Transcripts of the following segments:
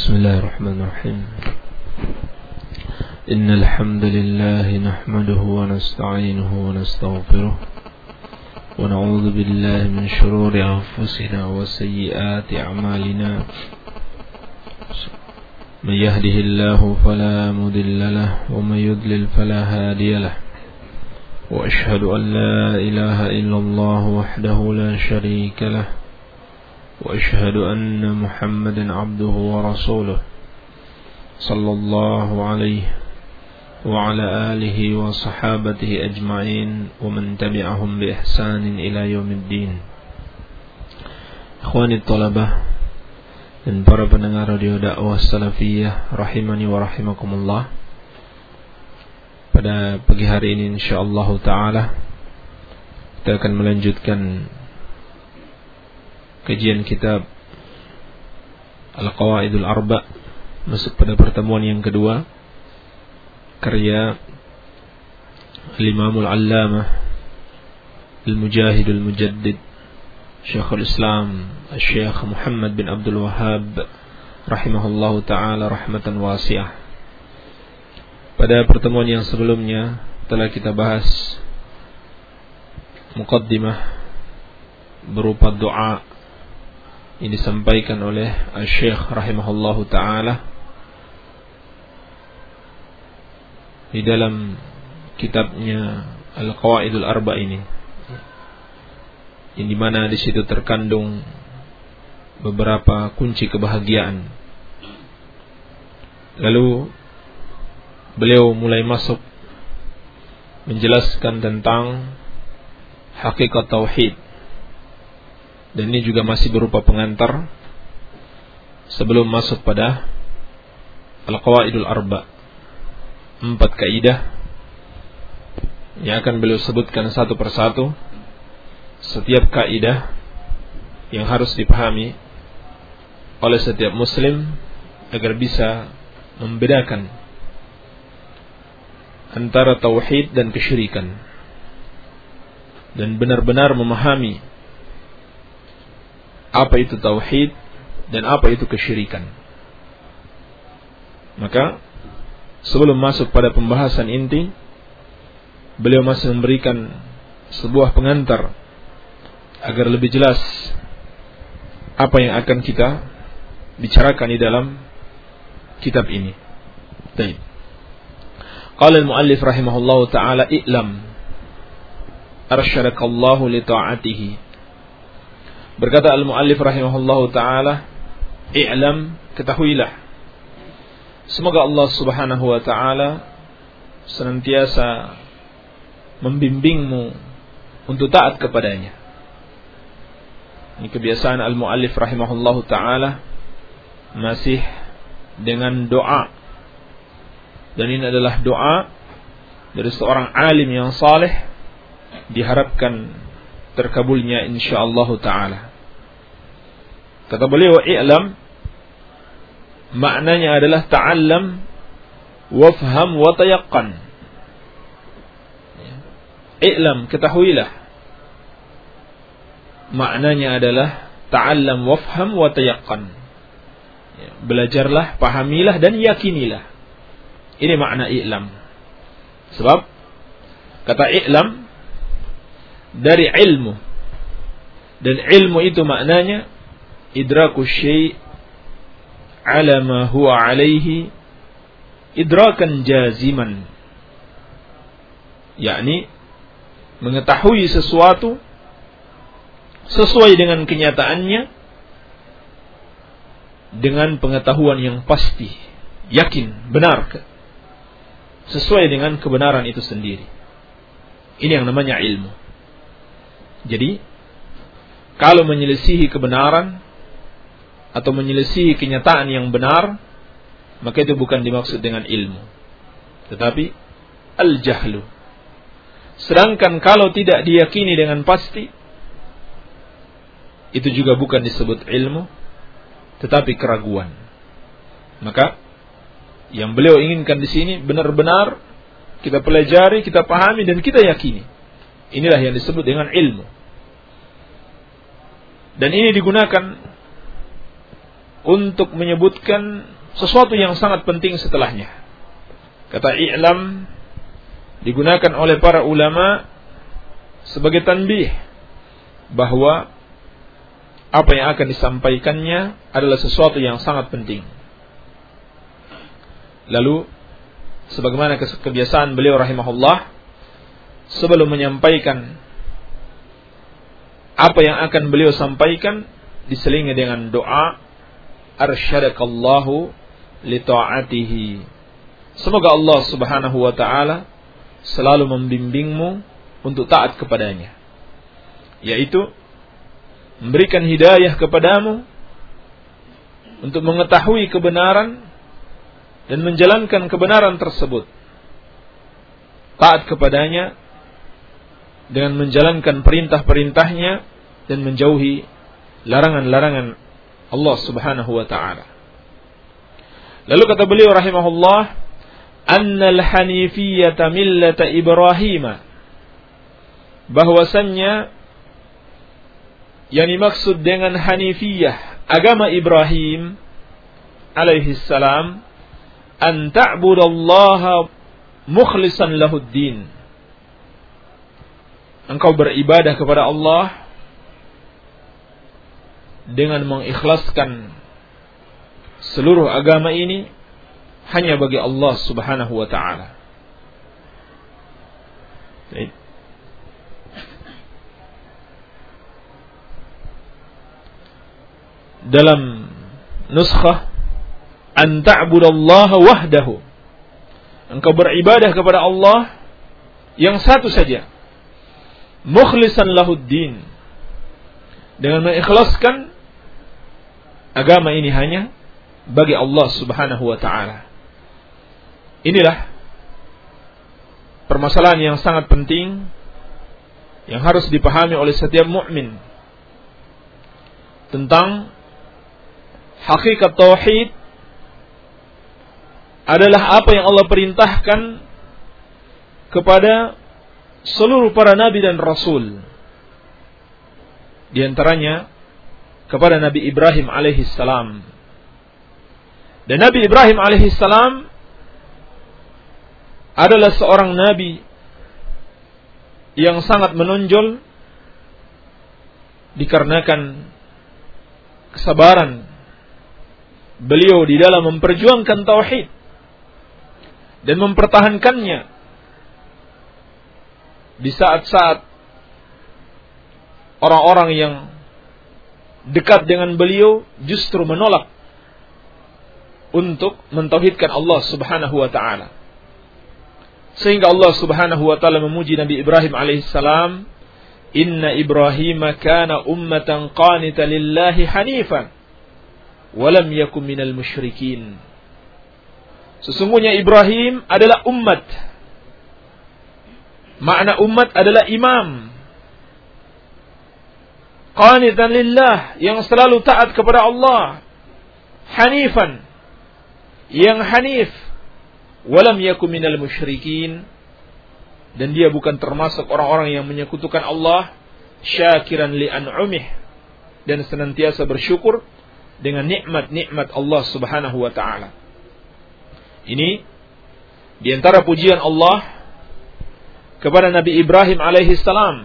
بسم الله الرحمن الرحيم إن الحمد لله نحمده ونستعينه ونستغفره ونعوذ بالله من شرور أنفسنا وسيئات أعمالنا من يهده الله فلا مضل له ومن يضلل فلا هادي له وأشهد أن لا إله إلا الله وحده لا شريك له وأشهد أن محمدا عبده ورسوله صلى الله عليه وعلى آله وصحابته أجمعين ومن تبعهم بإحسان إلى يوم الدين. Ikhwani thalabah dan para pendengar radio dakwah salafiyah rahimani wa rahimakumullah. Pada pagi hari ini insyaallah taala kita akan melanjutkan kajian kitab Al-Qawaidul Arba', masuk pada pertemuan yang kedua, karya Al-Imamul Allamah Al-Mujahidul Mujaddid Syekhul Islam Syekh Muhammad bin Abdul Wahhab rahimahullahu ta'ala rahmatan wasi'ah. Pada pertemuan yang sebelumnya telah kita bahas muqaddimah berupa doa yang disampaikan oleh Syekh rahimahullahu ta'ala di dalam kitabnya Al-Qawaidul Arba' ini, yang dimana di situ terkandung beberapa kunci kebahagiaan. Lalu beliau mulai masuk menjelaskan tentang hakikat tauhid, dan ini juga masih berupa pengantar sebelum masuk pada Al-Qawaidul Arba'. 4 kaidah yang akan beliau sebutkan satu persatu. Setiap kaidah yang harus dipahami oleh setiap muslim agar bisa membedakan antara tauhid dan kesyirikan, dan benar-benar memahami apa itu tauhid dan apa itu kesyirikan. Maka sebelum masuk pada pembahasan inti, beliau masih memberikan sebuah pengantar agar lebih jelas apa yang akan kita bicarakan di dalam kitab ini. Baik. Qala al-muallif rahimahullahu ta'ala, i'lam arsyadakallahu li ta'atihi. Berkata al-muallif rahimahullahu ta'ala, i'lam, ketahuilah, semoga Allah subhanahu wa ta'ala senantiasa membimbingmu untuk taat kepadanya. Ini kebiasaan al-muallif rahimahullahu ta'ala, masih dengan doa, dan ini adalah doa dari seorang alim yang saleh, diharapkan terkabulnya insyaallah ta'ala. Kata beliau, i'lam, maknanya adalah ta'allam, wafham, wa tayaqqan. I'lam, ketahuilah, maknanya adalah ta'allam, wafham, wa tayaqqan. Belajarlah, pahamilah, dan yakinilah. Ini makna i'lam. Sebab kata i'lam dari ilmu, dan ilmu itu maknanya idraku syai' ala ma huwa alaihi idrakan jaziman, yakni mengetahui sesuatu sesuai dengan kenyataannya dengan pengetahuan yang pasti, yakin, benar, sesuai dengan kebenaran itu sendiri. Ini yang namanya ilmu. Jadi kalau menyelisihi kebenaran atau menyelisihi kenyataan yang benar, maka itu bukan dimaksud dengan ilmu, tetapi al-jahlu. Sedangkan kalau tidak diyakini dengan pasti, itu juga bukan disebut ilmu, tetapi keraguan. Maka yang beliau inginkan di sini benar-benar kita pelajari, kita pahami, dan kita yakini. Inilah yang disebut dengan ilmu. Dan ini digunakan untuk menyebutkan sesuatu yang sangat penting setelahnya. Kata i'lam digunakan oleh para ulama sebagai tanbih bahwa apa yang akan disampaikannya adalah sesuatu yang sangat penting. Lalu sebagaimana kebiasaan beliau rahimahullah, sebelum menyampaikan apa yang akan beliau sampaikan, diselingi dengan doa, arsyadakallahu li ta'atihi. Semoga Allah Subhanahu wa taala selalu membimbingmu untuk taat kepadanya, yaitu memberikan hidayah kepadamu untuk mengetahui kebenaran dan menjalankan kebenaran tersebut. Taat kepadanya dengan menjalankan perintah-perintahnya dan menjauhi larangan-larangan Allah Subhanahu wa ta'ala. Lalu kata beliau rahimahullah, annal hanifiyyata millata Ibrahim, bahwasannya yang dimaksud dengan hanifiyah, agama Ibrahim alaihi salam, an ta'budallaha mukhlishan lahuddin, engkau beribadah kepada Allah dengan mengikhlaskan seluruh agama ini hanya bagi Allah Subhanahu wa ta'ala. Dalam nuskhah, an ta'budallaha wahdahu, engkau beribadah kepada Allah yang satu saja, mukhlishan lahuddin, dengan mengikhlaskan agama ini hanya bagi Allah Subhanahu wa ta'ala. Inilah permasalahan yang sangat penting yang harus dipahami oleh setiap mukmin tentang hakikat tauhid adalah apa yang Allah perintahkan kepada seluruh para nabi dan rasul. Di antaranya kepada Nabi Ibrahim alaihi salam. Dan Nabi Ibrahim alaihi salam adalah seorang nabi yang sangat menonjol dikarenakan kesabaran beliau di dalam memperjuangkan tauhid dan mempertahankannya di saat-saat orang-orang yang dekat dengan beliau justru menolak untuk mentauhidkan Allah Subhanahu wa ta'ala. Sehingga Allah Subhanahu wa ta'ala memuji Nabi Ibrahim alaihissalam, inna Ibrahim kana ummatan qanita lillahi hanifan walam yakum minal musyrikin. Sesungguhnya Ibrahim adalah umat. Makna umat adalah imam. Qanitan lillah, yang selalu taat kepada Allah. Hanifan, yang hanif. Walam yakum minal musyrikin, dan dia bukan termasuk orang-orang yang menyekutukan Allah. Syakiran li an'umih, dan senantiasa bersyukur dengan nikmat-nikmat Allah Subhanahu wa ta'ala. Ini di antara pujian Allah kepada Nabi Ibrahim alaihi salam,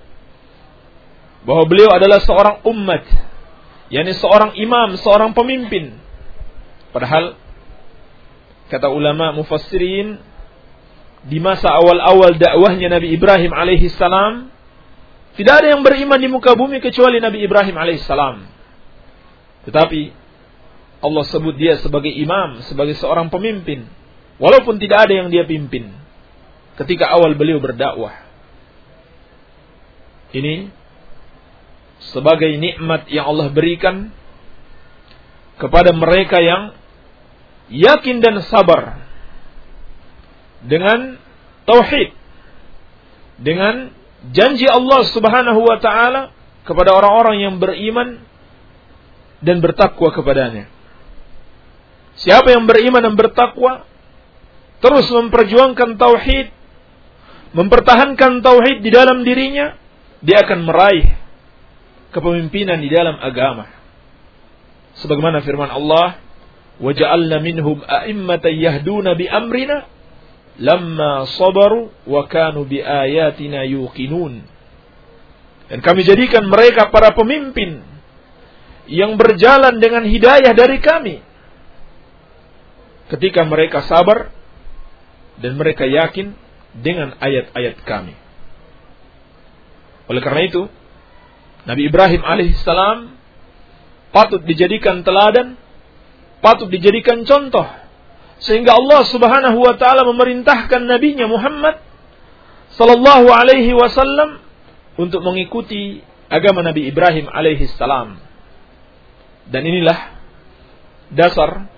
bahwa beliau adalah seorang umat, yakni seorang imam, seorang pemimpin. Padahal kata ulama mufassirin, di masa awal-awal dakwahnya Nabi Ibrahim alaihi salam, tidak ada yang beriman di muka bumi kecuali Nabi Ibrahim alaihi salam. Tetapi Allah sebut dia sebagai imam, sebagai seorang pemimpin, walaupun tidak ada yang dia pimpin ketika awal beliau berdakwah. Ini sebagai nikmat yang Allah berikan kepada mereka yang yakin dan sabar dengan tauhid, dengan janji Allah Subhanahu wa ta'ala kepada orang-orang yang beriman dan bertakwa kepadanya. Siapa yang beriman dan bertakwa, terus memperjuangkan tauhid, mempertahankan tauhid di dalam dirinya, dia akan meraih kepemimpinan di dalam agama. Sebagaimana firman Allah, wa ja'alna minhum a'immatan yahduna bi amrina lamma sabaru wa kanu bi ayatina yuqinun. Dan kami jadikan mereka para pemimpin yang berjalan dengan hidayah dari kami ketika mereka sabar dan mereka yakin dengan ayat-ayat kami. Oleh karena itu, Nabi Ibrahim alaihissalam patut dijadikan teladan, patut dijadikan contoh, sehingga Allah Subhanahu wa taala memerintahkan nabinya Muhammad sallallahu alaihi wasallam untuk mengikuti agama Nabi Ibrahim alaihissalam. Dan inilah dasar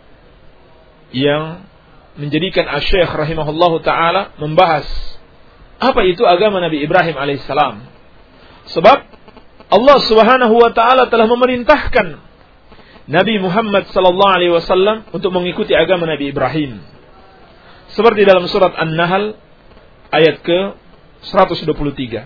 yang menjadikan Asy-Syaikh rahimahullahu taala membahas apa itu agama Nabi Ibrahim alaihissalam. Sebab Allah Subhanahu wa taala telah memerintahkan Nabi Muhammad sallallahu alaihi wasallam untuk mengikuti agama Nabi Ibrahim. Seperti dalam surat An-Nahl ayat ke-123.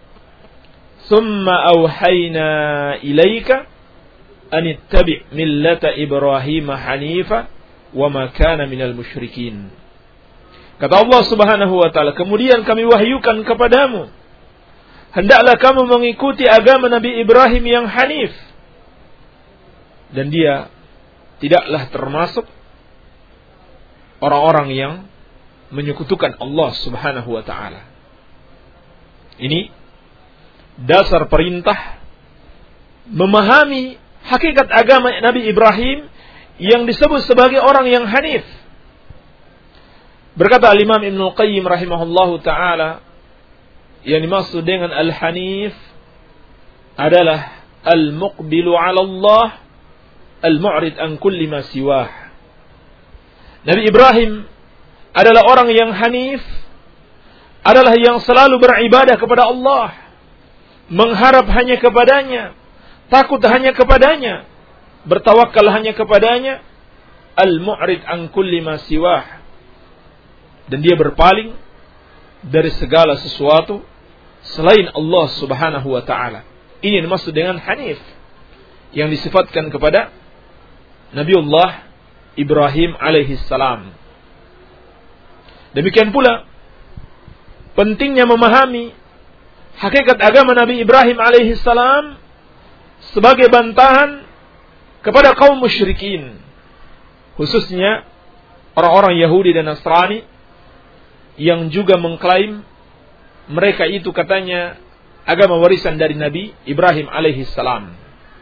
Summa auhayna ilaika an ittabi' millata Ibrahim hanifa wa ma kana minal musyrikin. Kata Allah Subhanahu wa taala, kemudian kami wahyukan kepadamu, hendaklah kamu mengikuti agama Nabi Ibrahim yang hanif, dan dia tidaklah termasuk orang-orang yang menyekutukan Allah Subhanahu wa taala. Ini dasar perintah memahami hakikat agama Nabi Ibrahim yang disebut sebagai orang yang hanif. Berkata Al-Imam Ibnu Qayyim rahimahullahu taala, yang dimaksud dengan al-hanif adalah al-muqbilu 'ala Allah, al-mu'rid an kulli ma siwah. Nabi Ibrahim adalah orang yang hanif, adalah yang selalu beribadah kepada Allah, mengharap hanya kepadanya, takut hanya kepadanya, bertawakal hanya kepadanya, al-mu'rid an kulli ma siwah. Dan dia berpaling dari segala sesuatu selain Allah Subhanahu wa taala. Ini yang dimaksud dengan hanif yang disifatkan kepada Nabiullah Ibrahim alaihi salam. Demikian pula pentingnya memahami hakikat agama Nabi Ibrahim alaihi salam sebagai bantahan kepada kaum musyrikin, khususnya orang-orang Yahudi dan Nasrani yang juga mengklaim mereka itu katanya agama warisan dari Nabi Ibrahim alaihi salam.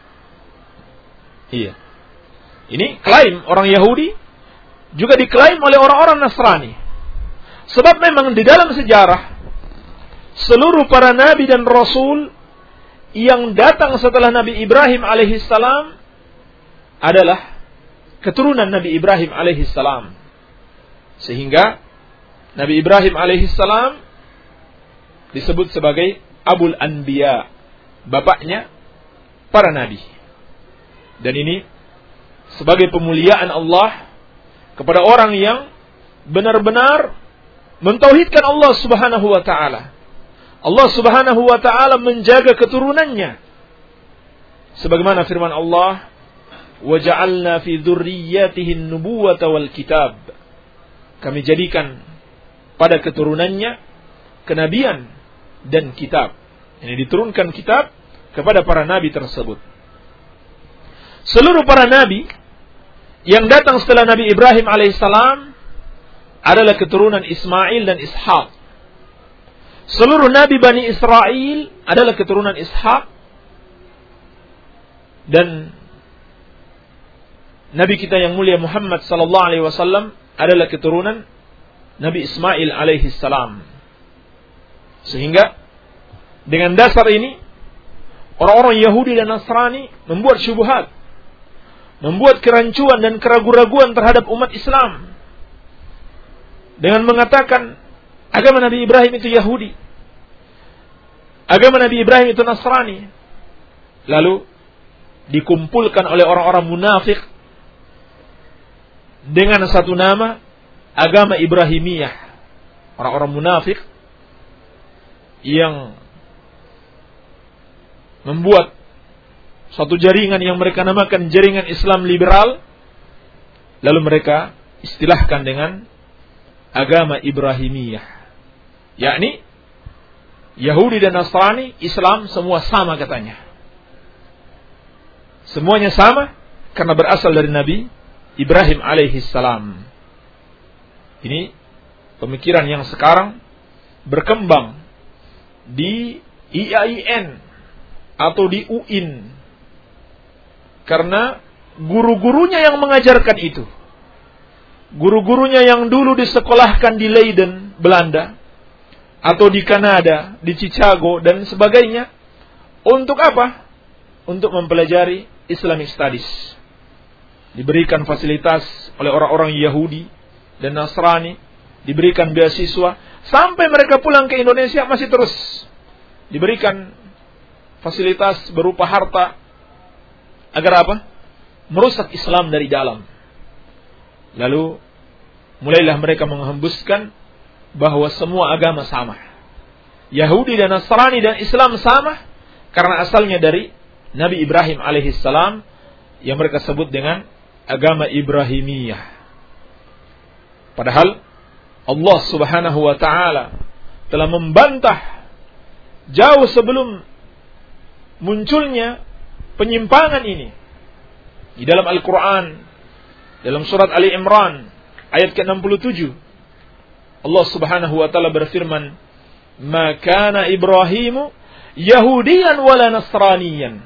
Iya. Ini klaim orang Yahudi juga diklaim oleh orang-orang Nasrani. Sebab memang di dalam sejarah seluruh para nabi dan rasul yang datang setelah Nabi Ibrahim alaihi salam adalah keturunan Nabi Ibrahim alaihi salam. Sehingga Nabi Ibrahim alaihissalam disebut sebagai Abul Anbiya, bapaknya para nabi. Dan ini sebagai pemuliaan Allah kepada orang yang benar-benar mentauhidkan Allah Subhanahu wa taala. Allah Subhanahu wa taala menjaga keturunannya. Sebagaimana firman Allah, "Wa ja'alna fi dzurriyyatihi an-nubuwata wal kitab." Kami jadikan pada keturunannya kenabian dan kitab. Ini diturunkan kitab kepada para nabi tersebut. Seluruh para nabi yang datang setelah Nabi Ibrahim alaihissalam adalah keturunan Ismail dan Ishaq. Seluruh nabi Bani Israel adalah keturunan Ishaq. Dan Nabi kita yang mulia Muhammad sallallahu alaihi wasallam adalah keturunan Nabi Ismail alaihi salam. Sehingga dengan dasar ini orang-orang Yahudi dan Nasrani membuat syubhat, membuat kerancuan dan keraguan-raguan terhadap umat Islam dengan mengatakan agama Nabi Ibrahim itu Yahudi, agama Nabi Ibrahim itu Nasrani. Lalu dikumpulkan oleh orang-orang munafik dengan satu nama agama Ibrahimiyah. Orang-orang munafik yang membuat suatu jaringan yang mereka namakan jaringan Islam liberal, Lalu mereka istilahkan dengan agama Ibrahimiyah, yakni Yahudi dan Nasrani, Islam semua sama katanya. Semuanya sama karena berasal dari Nabi Ibrahim alaihi salam. Ini pemikiran yang sekarang berkembang di IAIN atau di UIN, karena guru-gurunya yang mengajarkan itu, guru-gurunya yang dulu disekolahkan di Leiden, Belanda, atau di Kanada, di Chicago dan sebagainya, untuk apa? Untuk mempelajari Islamic Studies. Diberikan fasilitas oleh orang-orang Yahudi dan Nasrani, diberikan beasiswa, sampai mereka pulang ke Indonesia masih terus diberikan fasilitas berupa harta. Agar apa? Merusak Islam dari dalam. Lalu mulailah mereka menghembuskan bahwa semua agama sama. Yahudi dan Nasrani dan Islam sama karena asalnya dari Nabi Ibrahim alaihissalam yang mereka sebut dengan agama Ibrahimiyah. Padahal Allah Subhanahu wa taala telah membantah jauh sebelum munculnya penyimpangan ini di dalam Al-Quran, dalam surat Ali Imran ayat ke-67. Allah Subhanahu wa taala berfirman, "Ma kana Ibrahimu Yahudiyan wala Nasraniyan,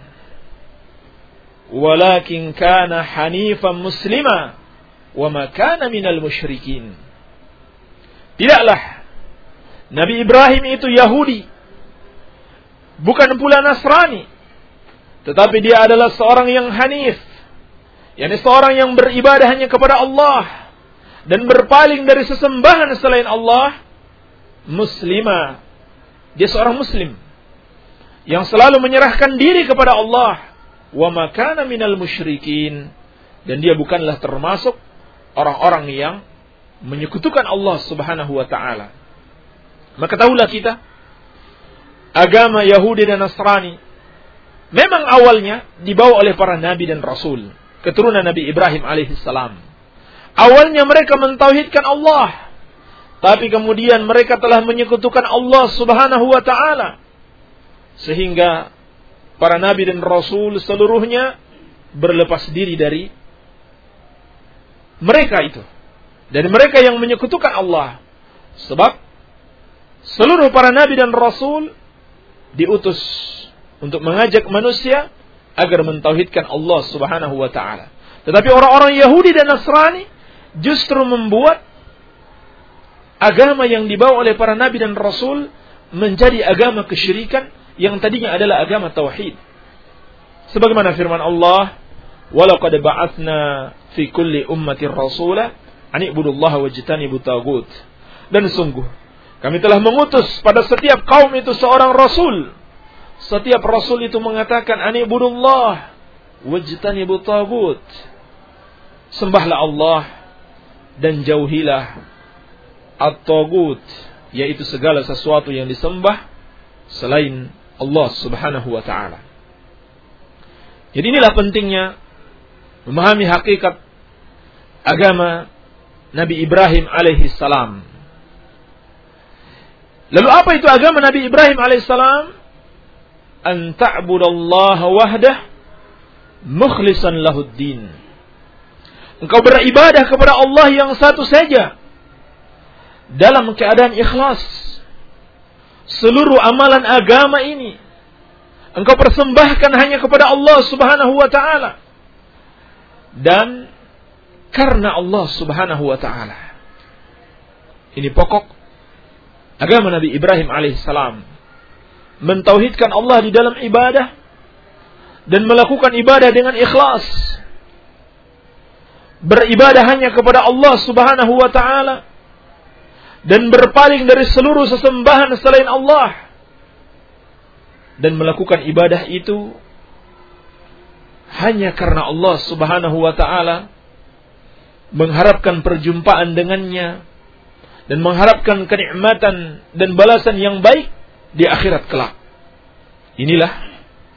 walakin kana hanifan muslima, wa ma kana minal musyrikin." Tidaklah Nabi Ibrahim itu Yahudi, bukan pula Nasrani, tetapi dia adalah seorang yang hanif, yakni seorang yang beribadah hanya kepada Allah dan berpaling dari sesembahan selain Allah, muslimah. Dia seorang muslim yang selalu menyerahkan diri kepada Allah, wa ma kana minal musyrikin, dan dia bukanlah termasuk orang-orang yang menyekutukan Allah Subhanahu wa taala. Maka tahulah kita, agama Yahudi dan Nasrani memang awalnya dibawa oleh para nabi dan rasul, keturunan Nabi Ibrahim alaihissalam. Awalnya mereka mentauhidkan Allah, tapi kemudian mereka telah menyekutukan Allah Subhanahu wa taala, sehingga para nabi dan rasul seluruhnya berlepas diri dari mereka itu, dan mereka yang menyekutukan Allah. Sebab seluruh para nabi dan rasul diutus untuk mengajak manusia agar mentauhidkan Allah Subhanahu wa taala. Tetapi orang-orang Yahudi dan Nasrani justru membuat agama yang dibawa oleh para nabi dan rasul menjadi agama kesyirikan yang tadinya adalah agama tauhid. Sebagaimana firman Allah, "Walaqad ba'atsna fi kulli ummatin rasula an ibudullaha wajtanibut tagut." Dan sungguh kami telah mengutus pada setiap kaum itu seorang rasul. Setiap rasul itu mengatakan an ibudullah wajtanibut tagut. Sembahlah Allah dan jauhilah at-tagut, yaitu segala sesuatu yang disembah selain Allah Subhanahu wa taala. Jadi inilah pentingnya memahami hakikat agama Nabi Ibrahim alaihi salam. Lalu apa itu agama Nabi Ibrahim alaihi salam? An ta'budallaha wahdah mukhlishan lahuddin. Engkau beribadah kepada Allah yang satu saja dalam keadaan ikhlas. Seluruh amalan agama ini engkau persembahkan hanya kepada Allah Subhanahu wa taala, dan karena Allah Subhanahu wa taala. Ini pokok agama Nabi Ibrahim alaihissalam, mentauhidkan Allah di dalam ibadah dan melakukan ibadah dengan ikhlas. Beribadah hanya kepada Allah Subhanahu wa taala dan berpaling dari seluruh sesembahan selain Allah, dan melakukan ibadah itu hanya karena Allah Subhanahu wa taala, mengharapkan perjumpaan dengannya dan mengharapkan kenikmatan dan balasan yang baik di akhirat kelak. Inilah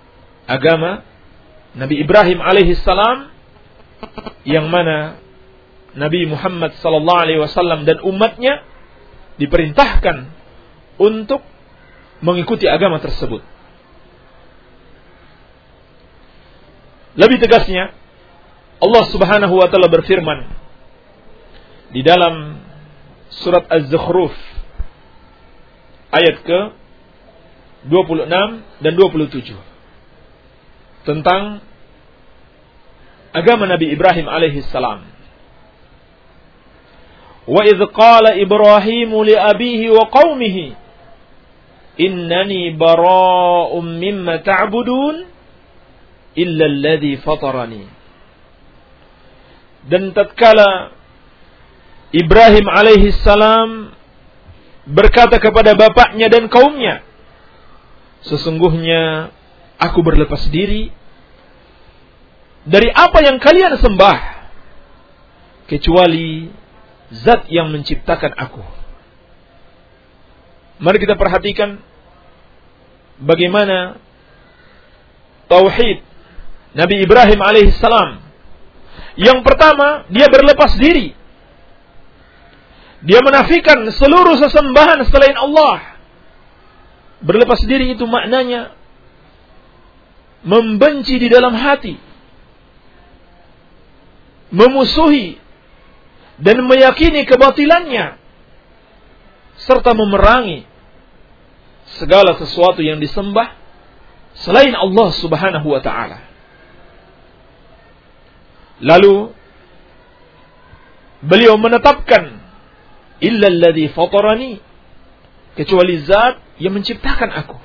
agama Nabi Ibrahim alaihissalam, yang mana Nabi Muhammad sallallahu alaihi wasallam dan umatnya diperintahkan untuk mengikuti agama tersebut. Lebih tegasnya, Allah Subhanahu wa taala berfirman di dalam surat Az-Zukhruf ayat ke-26 dan 27 tentang agama Nabi Ibrahim alaihi salam. Wa idz qala Ibrahim li abihi wa qaumihi innani bara'um mimma ta'budun illa alladhi fatarani. Dan tatkala Ibrahim alaihi salam berkata kepada bapaknya dan kaumnya, sesungguhnya aku berlepas diri dari apa yang kalian sembah kecuali Zat yang menciptakan aku. Mari kita perhatikan bagaimana tauhid Nabi Ibrahim alaihissalam. Yang pertama, dia berlepas diri. Dia menafikan seluruh sesembahan selain Allah. Berlepas diri itu maknanya membenci di dalam hati, memusuhi dan meyakini kebatilannya, serta memerangi segala sesuatu yang disembah selain Allah Subhanahu wa ta'ala. Lalu beliau menetapkan illa alladhi fatarani, kecuali zat yang menciptakan aku.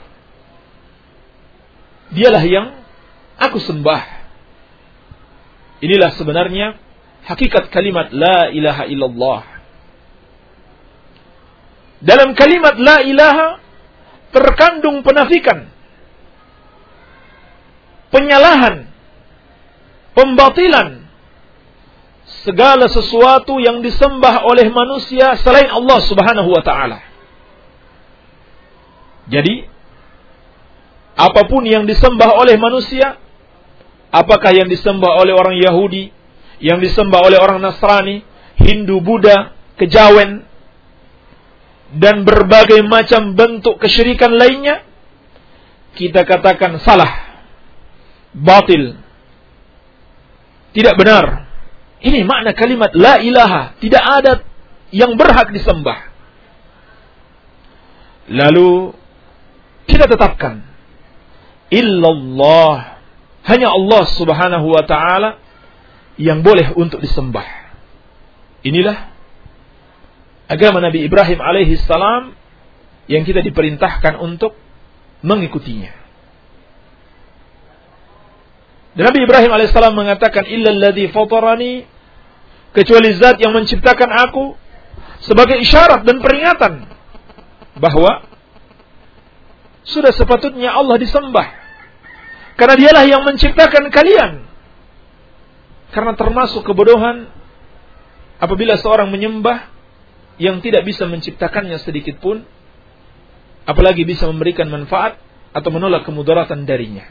Dialah yang aku sembah. Inilah sebenarnya hakikat kalimat la ilaha illallah. Dalam kalimat la ilaha terkandung penafikan, penyalahan, pembatilan segala sesuatu yang disembah oleh manusia selain Allah Subhanahu wa ta'ala. Jadi, apapun yang disembah oleh manusia, apakah yang disembah oleh orang Yahudi, yang disembah oleh orang Nasrani, Hindu, Buddha, kejawen, dan berbagai macam bentuk kesyirikan lainnya, kita katakan salah, batil, tidak benar. Ini makna kalimat la ilaha, tidak ada yang berhak disembah. Lalu kita tetapkan illallah, hanya Allah Subhanahu wa ta'ala yang boleh untuk disembah. Inilah agama Nabi Ibrahim alaihi salam yang kita diperintahkan untuk mengikutinya. Dan Nabi Ibrahim alaihi salam mengatakan illa alladhi fatarani, kecuali zat yang menciptakan aku, sebagai isyarat dan peringatan bahwa sudah sepatutnya Allah disembah, karena dialah yang menciptakan kalian. Karena termasuk kebodohan apabila seorang menyembah yang tidak bisa menciptakannya sedikit pun, apalagi bisa memberikan manfaat atau menolak kemudaratan darinya.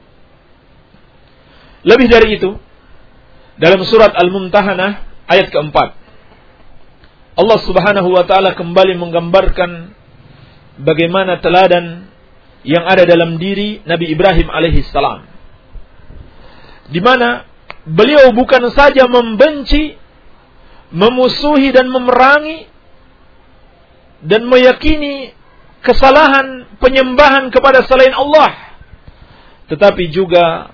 Lebih dari itu, dalam surat Al-Mumtahanah ayat keempat, Allah Subhanahu wa ta'ala kembali menggambarkan bagaimana teladan yang ada dalam diri Nabi Ibrahim alaihi salam, di mana beliau bukan saja membenci, memusuhi dan memerangi dan meyakini kesalahan penyembahan kepada selain Allah, tetapi juga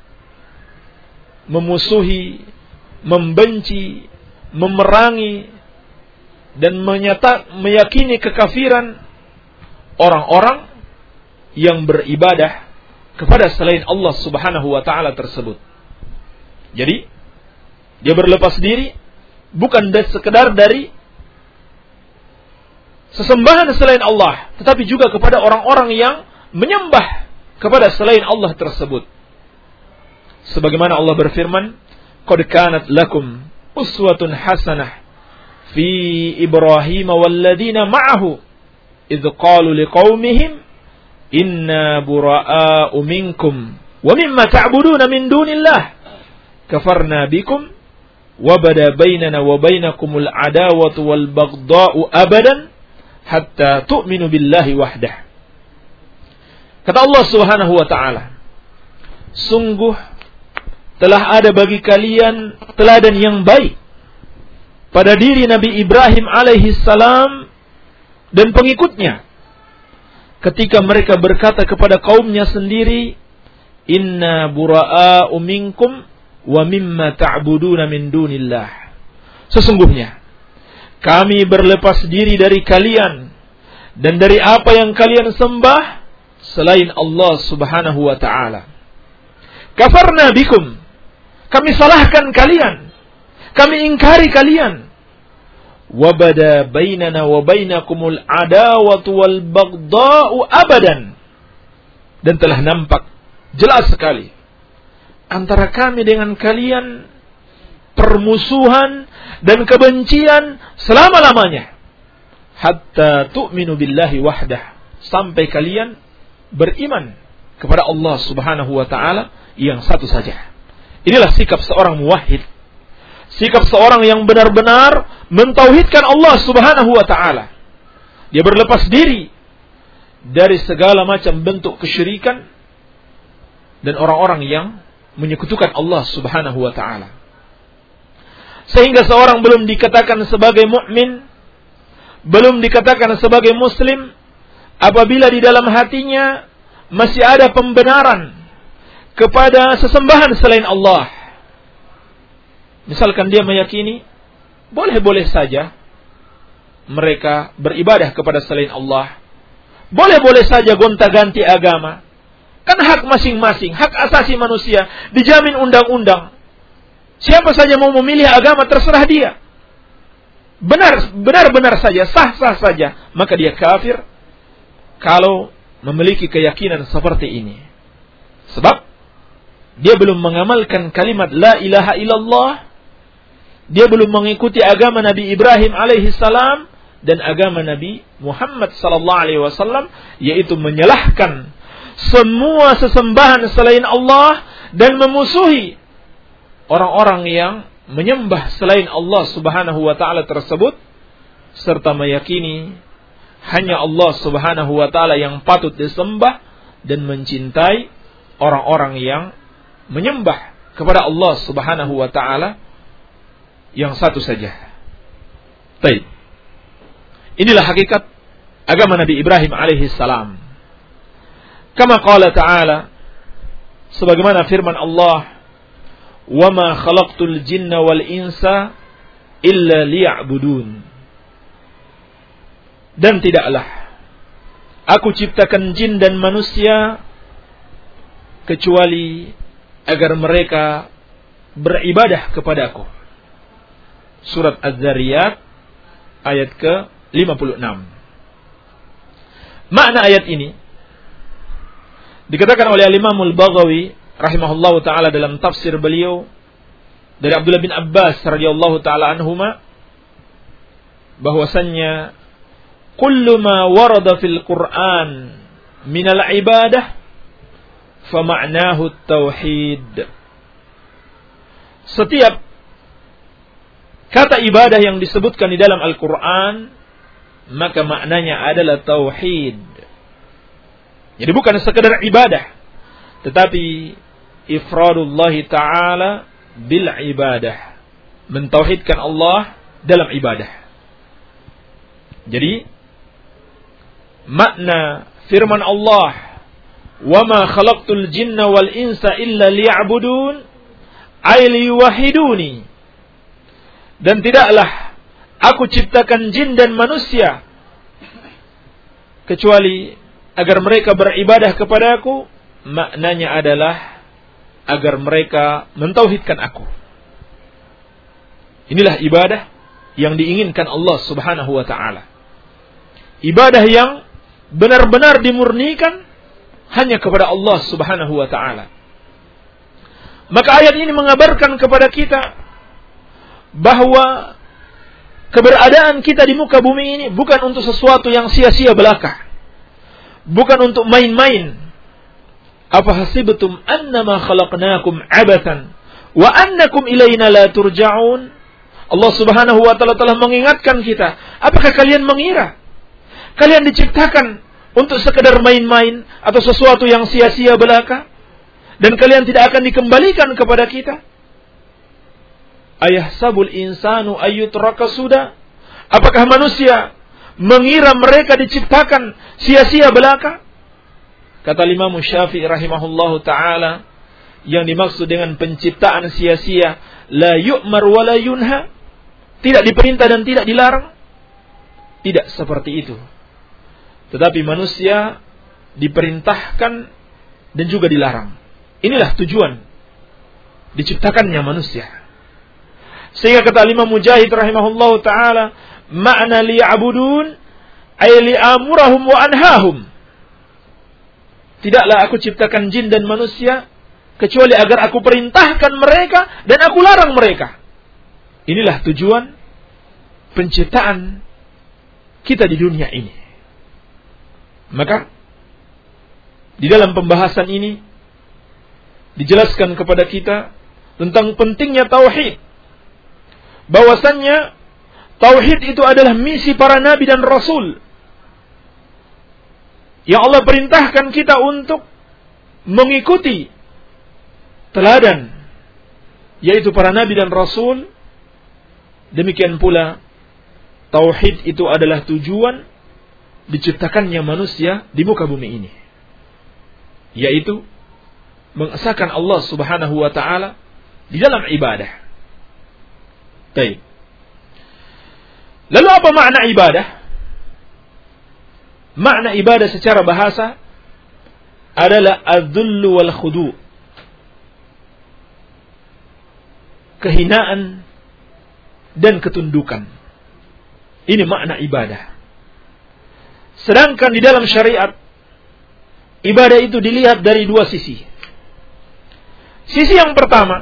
memusuhi, membenci, memerangi dan meyakini kekafiran orang-orang yang beribadah kepada selain Allah Subhanahu wa ta'ala tersebut. Jadi, dia berlepas diri bukan sekedar dari sesembahan selain Allah, tetapi juga kepada orang-orang yang menyembah kepada selain Allah tersebut. Sebagaimana Allah berfirman, qad kanat lakum uswatun hasanah fi Ibrahim walladzina ma'ahu idh qalu liqaumihim inna bura'a'u minkum wa mimma ta'buduna min dunillah kafarna bikum wa bada bainana wa bainakumul adawatu wal baghdha'u abadan hatta tu'minu billahi wahdah. Kata Allah Subhanahu wa taala, sungguh telah ada bagi kalian teladan yang baik pada diri Nabi Ibrahim alaihi salam dan pengikutnya ketika mereka berkata kepada kaumnya sendiri, inna bura'a'u minkum wa mimma ta'buduna min dunillah. Sesungguhnya kami berlepas diri dari kalian dan dari apa yang kalian sembah selain Allah Subhanahu wa ta'ala. Kafarna bikum, kami salahkan kalian, kami ingkari kalian. Wabada bainana wa bainakumul adawatu wal baghdha'u abadan. Dan telah nampak jelas sekali antara kami dengan kalian permusuhan dan kebencian selama-lamanya. Hatta tu'minu billahi wahdah, sampai kalian beriman kepada Allah Subhanahu wa ta'ala yang satu saja. Inilah sikap seorang muwahhid, sikap seorang yang benar-benar mentauhidkan Allah Subhanahu wa ta'ala. Dia berlepas diri dari segala macam bentuk kesyirikan dan orang-orang yang menyekutukan Allah Subhanahu wa ta'ala. Sehingga seorang belum dikatakan sebagai mukmin, belum dikatakan sebagai muslim apabila di dalam hatinya masih ada pembenaran kepada sesembahan selain Allah. Misalkan dia meyakini boleh-boleh saja mereka beribadah kepada selain Allah, boleh-boleh saja gonta-ganti agama, kan hak masing-masing, hak asasi manusia, dijamin undang-undang. Siapa saja mau memilih agama terserah dia. Benar-benar saja, sah-sah saja, maka dia kafir kalau memiliki keyakinan seperti ini. Sebab dia belum mengamalkan kalimat la ilaha illallah, dia belum mengikuti agama Nabi Ibrahim alaihi salam dan agama Nabi Muhammad sallallahu alaihi wasallam, yaitu menyalahkan semua sesembahan selain Allah dan memusuhi orang-orang yang menyembah selain Allah Subhanahu wa ta'ala tersebut, serta meyakini hanya Allah Subhanahu wa ta'ala yang patut disembah dan mencintai orang-orang yang menyembah kepada Allah Subhanahu wa ta'ala yang satu saja. Baik. Inilah hakikat agama Nabi Ibrahim alaihi salam. Kama qala ta'ala, sebagaimana firman Allah, wa ma khalaqtul jinna wal insa illa liya'budun. Dan tidaklah aku ciptakan jin dan manusia kecuali agar mereka beribadah kepadaku. Surat Az-Zariyat ayat ke-56. Makna ayat ini dikatakan oleh Imam Al-Baghawi rahimahullahu taala dalam tafsir beliau dari Abdullah bin Abbas radhiyallahu taala anhuma, bahwasannya kullu ma warada fil Qur'an minal ibadah fa ma'nahu tauhid. Setiap kata ibadah yang disebutkan di dalam Al-Qur'an maka maknanya adalah tauhid. Jadi bukan sekedar ibadah, tetapi ifradullah ta'ala bil ibadah, mentauhidkan Allah dalam ibadah. Jadi makna firman Allah, wa ma khalaqtul jinna wal insa illa liya'budun, ay liyuwahiduni, dan tidaklah aku ciptakan jin dan manusia kecuali agar mereka beribadah kepadaku. Maknanya adalah agar mereka mentauhidkan aku. Inilah ibadah yang diinginkan Allah Subhanahu wa ta'ala. Ibadah yang benar-benar dimurnikan hanya kepada Allah Subhanahu wa ta'ala. Maka ayat ini mengabarkan kepada kita bahwa keberadaan kita di muka bumi ini bukan untuk sesuatu yang sia-sia belaka, bukan untuk main-main. Apa hasibtum annama khalaqnakum abathan wa annakum ilaina la turja'un. Allah Subhanahu wa taala telah mengingatkan kita, apakah kalian mengira kalian diciptakan untuk sekedar main-main atau sesuatu yang sia-sia belaka dan kalian tidak akan dikembalikan kepada kita? Ayahsabul insanu ayyutraka suda? Apakah manusia mengira mereka diciptakan sia-sia belaka? Kata Imam Syafi'i rahimahullahu taala, yang dimaksud dengan penciptaan sia-sia, la yu'mar wa la yunha, tidak diperintah dan tidak dilarang. Tidak seperti itu. Tetapi manusia diperintahkan dan juga dilarang. Inilah tujuan diciptakannya manusia. Sehingga kata Imam Mujahid rahimahullahu taala, makna liya'budun ay li'amurahum wa anhahum. Tidaklah aku ciptakan jin dan manusia kecuali agar aku perintahkan mereka dan aku larang mereka. Inilah tujuan penciptaan kita di dunia ini. Maka di dalam pembahasan ini dijelaskan kepada kita tentang pentingnya tauhid. Bahwasannya tauhid itu adalah misi para nabi dan rasul, yang Allah perintahkan kita untuk mengikuti teladan, yaitu para nabi dan rasul. Demikian pula tauhid itu adalah tujuan diciptakannya manusia di muka bumi ini, yaitu mengesahkan Allah Subhanahu wa taala di dalam ibadah. Baik. Lalu apa makna ibadah? Makna ibadah secara bahasa adalah adzullu wal khudu'. Kehinaan dan ketundukan. Ini makna ibadah. Sedangkan di dalam syariat, ibadah itu dilihat dari dua sisi. Sisi yang pertama,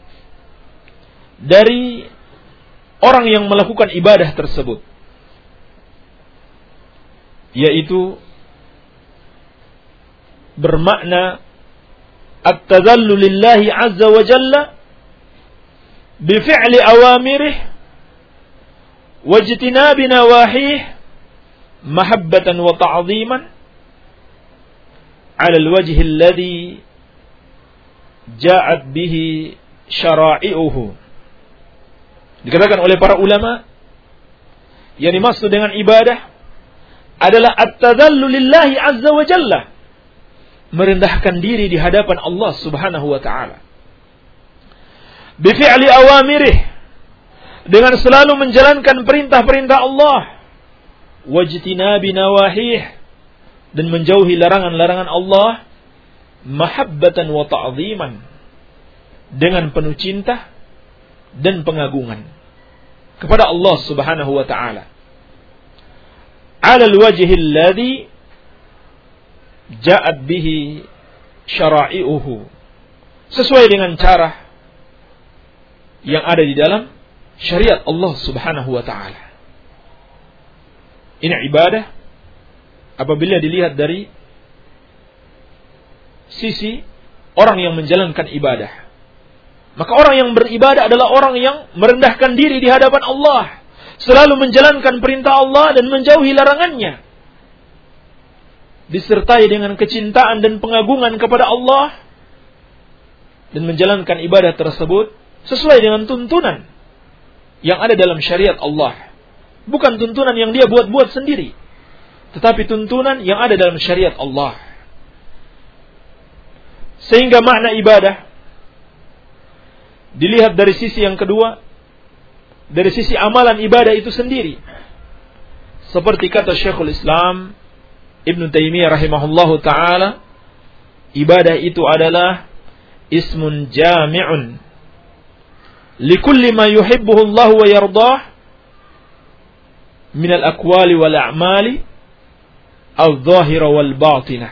dari orang yang melakukan ibadah tersebut, yaitu bermakna at-tadhallu lillahi azza wa jalla bifi'li awamirih wajtinabi nawahih mahabbatan wa ta'ziman ala al-wajhi alladhi ja'at bihi syara'i'uhu. Dikatakan oleh para ulama, yang dimaksud dengan ibadah adalah at-tadhallu lillahi azza wa jalla, merendahkan diri di hadapan Allah Subhanahu wa taala, bi fi'li awamirih, dengan selalu menjalankan perintah-perintah Allah, wajtinabi nawahih, dan menjauhi larangan-larangan Allah, mahabbatan wa ta'ziman, dengan penuh cinta dan pengagungan kepada Allah Subhanahu wa taala, ala al-wajhi alladhi ja'at bihi syara'i'uhu, sesuai dengan cara yang ada di dalam syariat Allah Subhanahu wa taala. Ini ibadah apabila dilihat dari sisi orang yang menjalankan ibadah. Maka orang yang beribadah adalah orang yang merendahkan diri di hadapan Allah, selalu menjalankan perintah Allah dan menjauhi larangannya, disertai dengan kecintaan dan pengagungan kepada Allah, dan menjalankan ibadah tersebut sesuai dengan tuntunan yang ada dalam syariat Allah. Bukan tuntunan yang dia buat-buat sendiri, tetapi tuntunan yang ada dalam syariat Allah. Sehingga makna ibadah dilihat dari sisi yang kedua, dari sisi amalan ibadah itu sendiri. Seperti kata Syekhul Islam Ibn Taimiyah rahimahullahu ta'ala, ibadah itu adalah ismun jami'un likulli ma yuhibbuhu Allah wa yardah minal aqwali wal a'mali al-zahira wal batinah.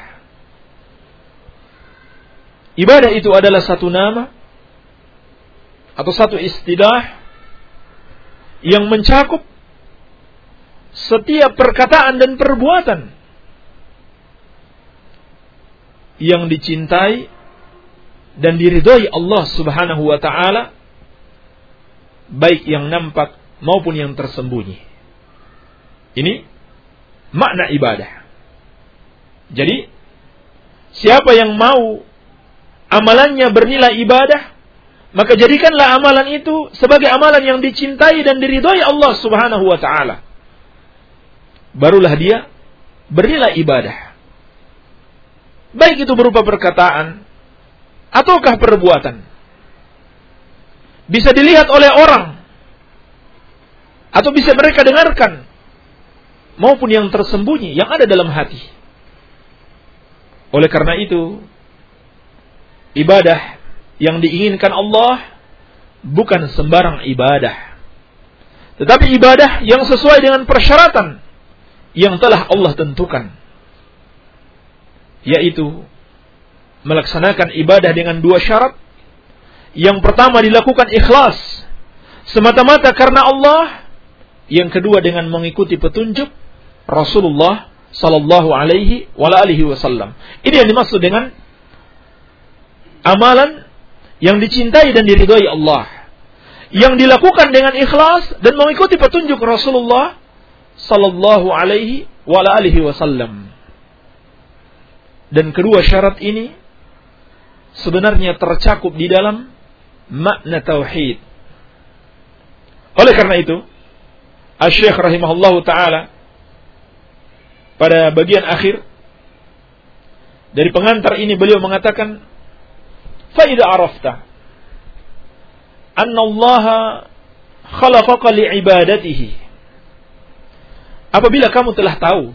Ibadah itu adalah satu nama atau satu istilah yang mencakup setiap perkataan dan perbuatan yang dicintai dan diridhoi Allah Subhanahu wa taala, baik yang nampak maupun yang tersembunyi. Ini makna ibadah. Jadi siapa yang mau amalannya bernilai ibadah, maka jadikanlah amalan itu sebagai amalan yang dicintai dan diridhoi Allah Subhanahu wa taala. Barulah dia bernilai ibadah. Baik itu berupa perkataan ataukah perbuatan. Bisa dilihat oleh orang atau bisa mereka dengarkan, maupun yang tersembunyi yang ada dalam hati. Oleh karena itu, ibadah yang diinginkan Allah bukan sembarang ibadah, tetapi ibadah yang sesuai dengan persyaratan yang telah Allah tentukan, yaitu melaksanakan ibadah dengan 2 syarat. Yang pertama dilakukan ikhlas semata-mata karena Allah. Yang kedua dengan mengikuti petunjuk Rasulullah sallallahu alaihi wasallam. Ini yang dimaksud dengan amalan yang dicintai dan diridhai Allah, yang dilakukan dengan ikhlas dan mengikuti petunjuk Rasulullah sallallahu alaihi wasallam. Dan kedua syarat ini sebenarnya tercakup di dalam makna tauhid. Oleh karena itu, Asy-Syaikh rahimahullahu taala pada bagian akhir dari pengantar ini beliau mengatakan, fa idza arafta anna Allah khalaqaka li'ibadatihi, apabila kamu telah tahu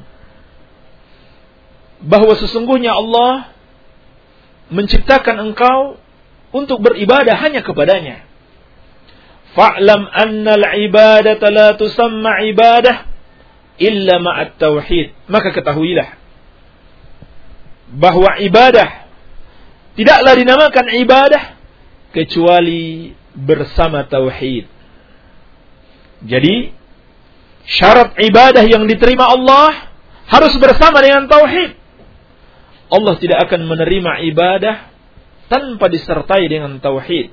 bahwa sesungguhnya Allah menciptakan engkau untuk beribadah hanya kepadanya, fa'lam annal ibadata la tusamma ibadah illa ma'at tauhid, maka ketahuilah bahwa ibadah tidaklah dinamakan ibadah kecuali bersama tauhid. Jadi syarat ibadah yang diterima Allah harus bersama dengan tauhid. Allah tidak akan menerima ibadah tanpa disertai dengan tauhid.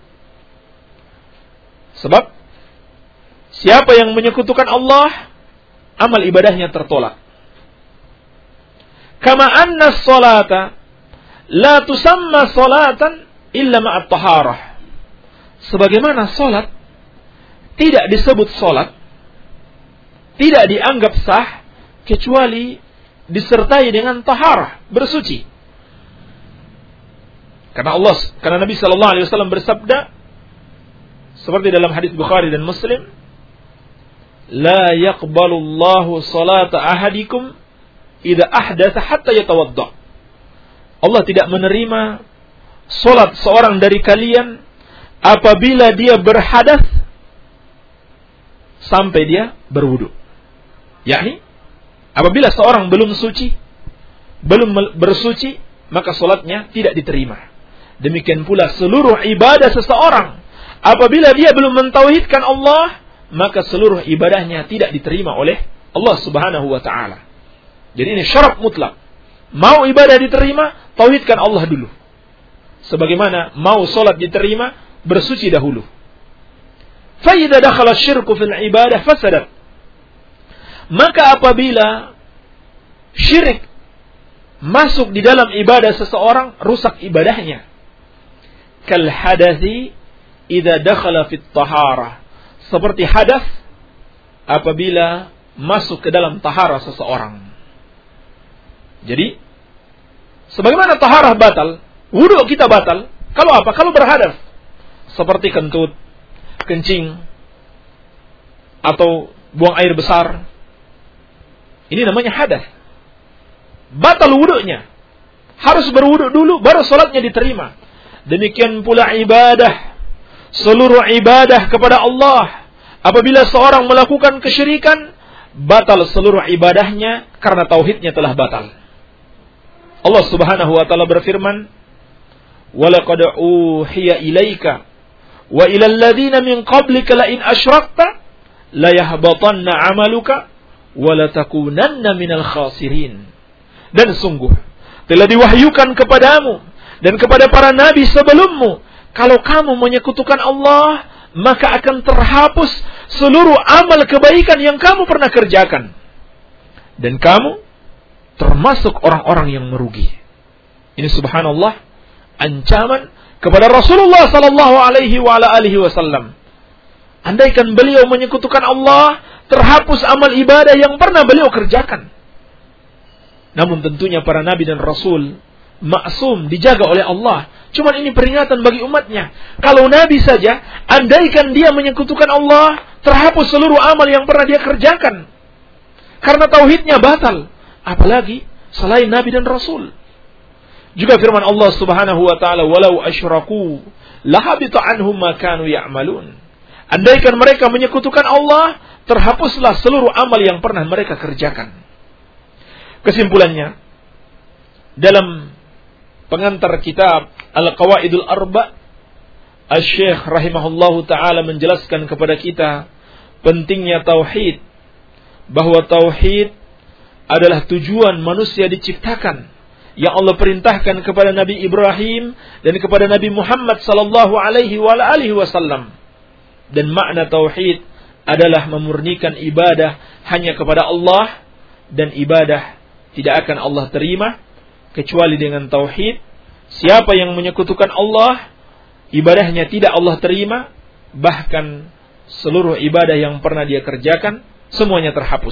Sebab siapa yang menyekutukan Allah, amal ibadahnya tertolak. Kama anna as-salata la tusamma salatan illa ma'at taharah. Sebagaimana salat tidak disebut salat, tidak dianggap sah kecuali disertai dengan taharah, bersuci. Karena Nabi sallallahu alaihi wasallam bersabda seperti dalam hadis Bukhari dan Muslim, la yaqbalullahu salata ahadikum idza ahdatsa hatta yatawadda. Allah tidak menerima salat seorang dari kalian apabila dia berhadas sampai dia berwudu. Yakni apabila seorang belum suci, belum bersuci, maka salatnya tidak diterima. Demikian pula seluruh ibadah seseorang apabila dia belum mentauhidkan Allah, maka seluruh ibadahnya tidak diterima oleh Allah Subhanahu wa taala. Jadi ini syarat mutlak. Mau ibadah diterima, tauhidkan Allah dulu. Sebagaimana mau salat diterima, bersuci dahulu. Fa idza dakhala asy-syirku fil ibadah fasadat. Maka apabila syirik masuk di dalam ibadah seseorang, rusak ibadahnya. Kal hadathi idza dakhala fit taharah. Seperti hadas apabila masuk ke dalam taharah seseorang. Jadi sebagaimana taharah batal, wudu kita batal kalau apa? Kalau berhadas. Seperti kentut, kencing, atau buang air besar. Ini namanya hadas. Batal wudunya. Harus berwudu dulu baru salatnya diterima. Demikian pula ibadah. Seluruh ibadah kepada Allah, apabila seorang melakukan kesyirikan, batal seluruh ibadahnya karena tauhidnya telah batal. Allah Subhanahu wa taala berfirman, "Wa laqad uhiya ilaika wa ilal ladzina min qablika la in asyrakta la yahbatanna 'amaluka wa la takunanna minal khasirin." Dan sungguh telah diwahyukan kepadamu dan kepada para nabi sebelummu, kalau kamu menyekutukan Allah, maka akan terhapus seluruh amal kebaikan yang kamu pernah kerjakan. Dan kamu termasuk orang-orang yang merugi. Ini subhanallah ancaman kepada Rasulullah sallallahu alaihi wasallam. Andaikan beliau menyekutukan Allah, terhapus amal ibadah yang pernah beliau kerjakan. Namun tentunya para nabi dan rasul maksum, dijaga oleh Allah. Cuman ini peringatan bagi umatnya. Kalau nabi saja, andaikan dia menyekutukan Allah, terhapus seluruh amal yang pernah dia kerjakan. Karena tauhidnya batal. Apalagi selain nabi dan rasul. Juga firman Allah Subhanahu wa taala, "Walau asyraku lahabita anhum ma kanu ya'malun." Andaikan mereka menyekutukan Allah, terhapuslah seluruh amal yang pernah mereka kerjakan. Kesimpulannya, dalam pengantar kitab Al-Qawaidul Arba', Asy-Syaikh rahimahullahu taala menjelaskan kepada kita pentingnya tauhid, bahwa tauhid adalah tujuan manusia diciptakan, yang Allah perintahkan kepada Nabi Ibrahim dan kepada Nabi Muhammad sallallahu alaihi wasallam. Dan makna tauhid adalah memurnikan ibadah hanya kepada Allah, dan ibadah tidak akan Allah terima kecuali dengan tauhid. Siapa yang menyekutukan Allah, ibadahnya tidak Allah terima, bahkan seluruh ibadah yang pernah dia kerjakan semuanya terhapus.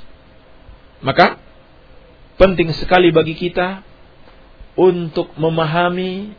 Maka penting sekali bagi kita untuk memahami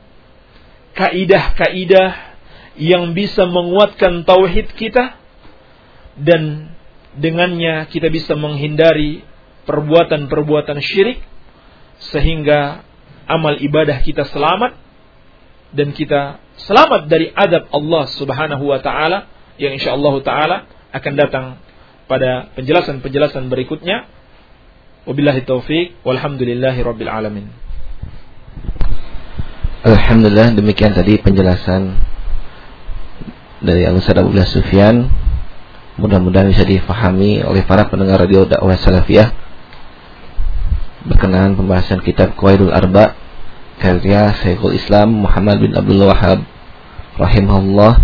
kaidah-kaidah yang bisa menguatkan tauhid kita, dan dengannya kita bisa menghindari perbuatan-perbuatan syirik, sehingga amal ibadah kita selamat, dan kita selamat dari adab Allah Subhanahu wa taala yang insyaallah taala akan datang pada penjelasan-penjelasan berikutnya. Wabillahi taufik, walhamdulillahi rabbil alamin. Alhamdulillah, demikian tadi penjelasan dari Al-Ustaz Abdullah Sufyan. Mudah-mudahan bisa difahami oleh para pendengar radio dakwah salafiyah berkenaan pembahasan kitab Qawaidul Arba' karya Syekhul Islam Muhammad bin Abdul Wahhab rahimahullah.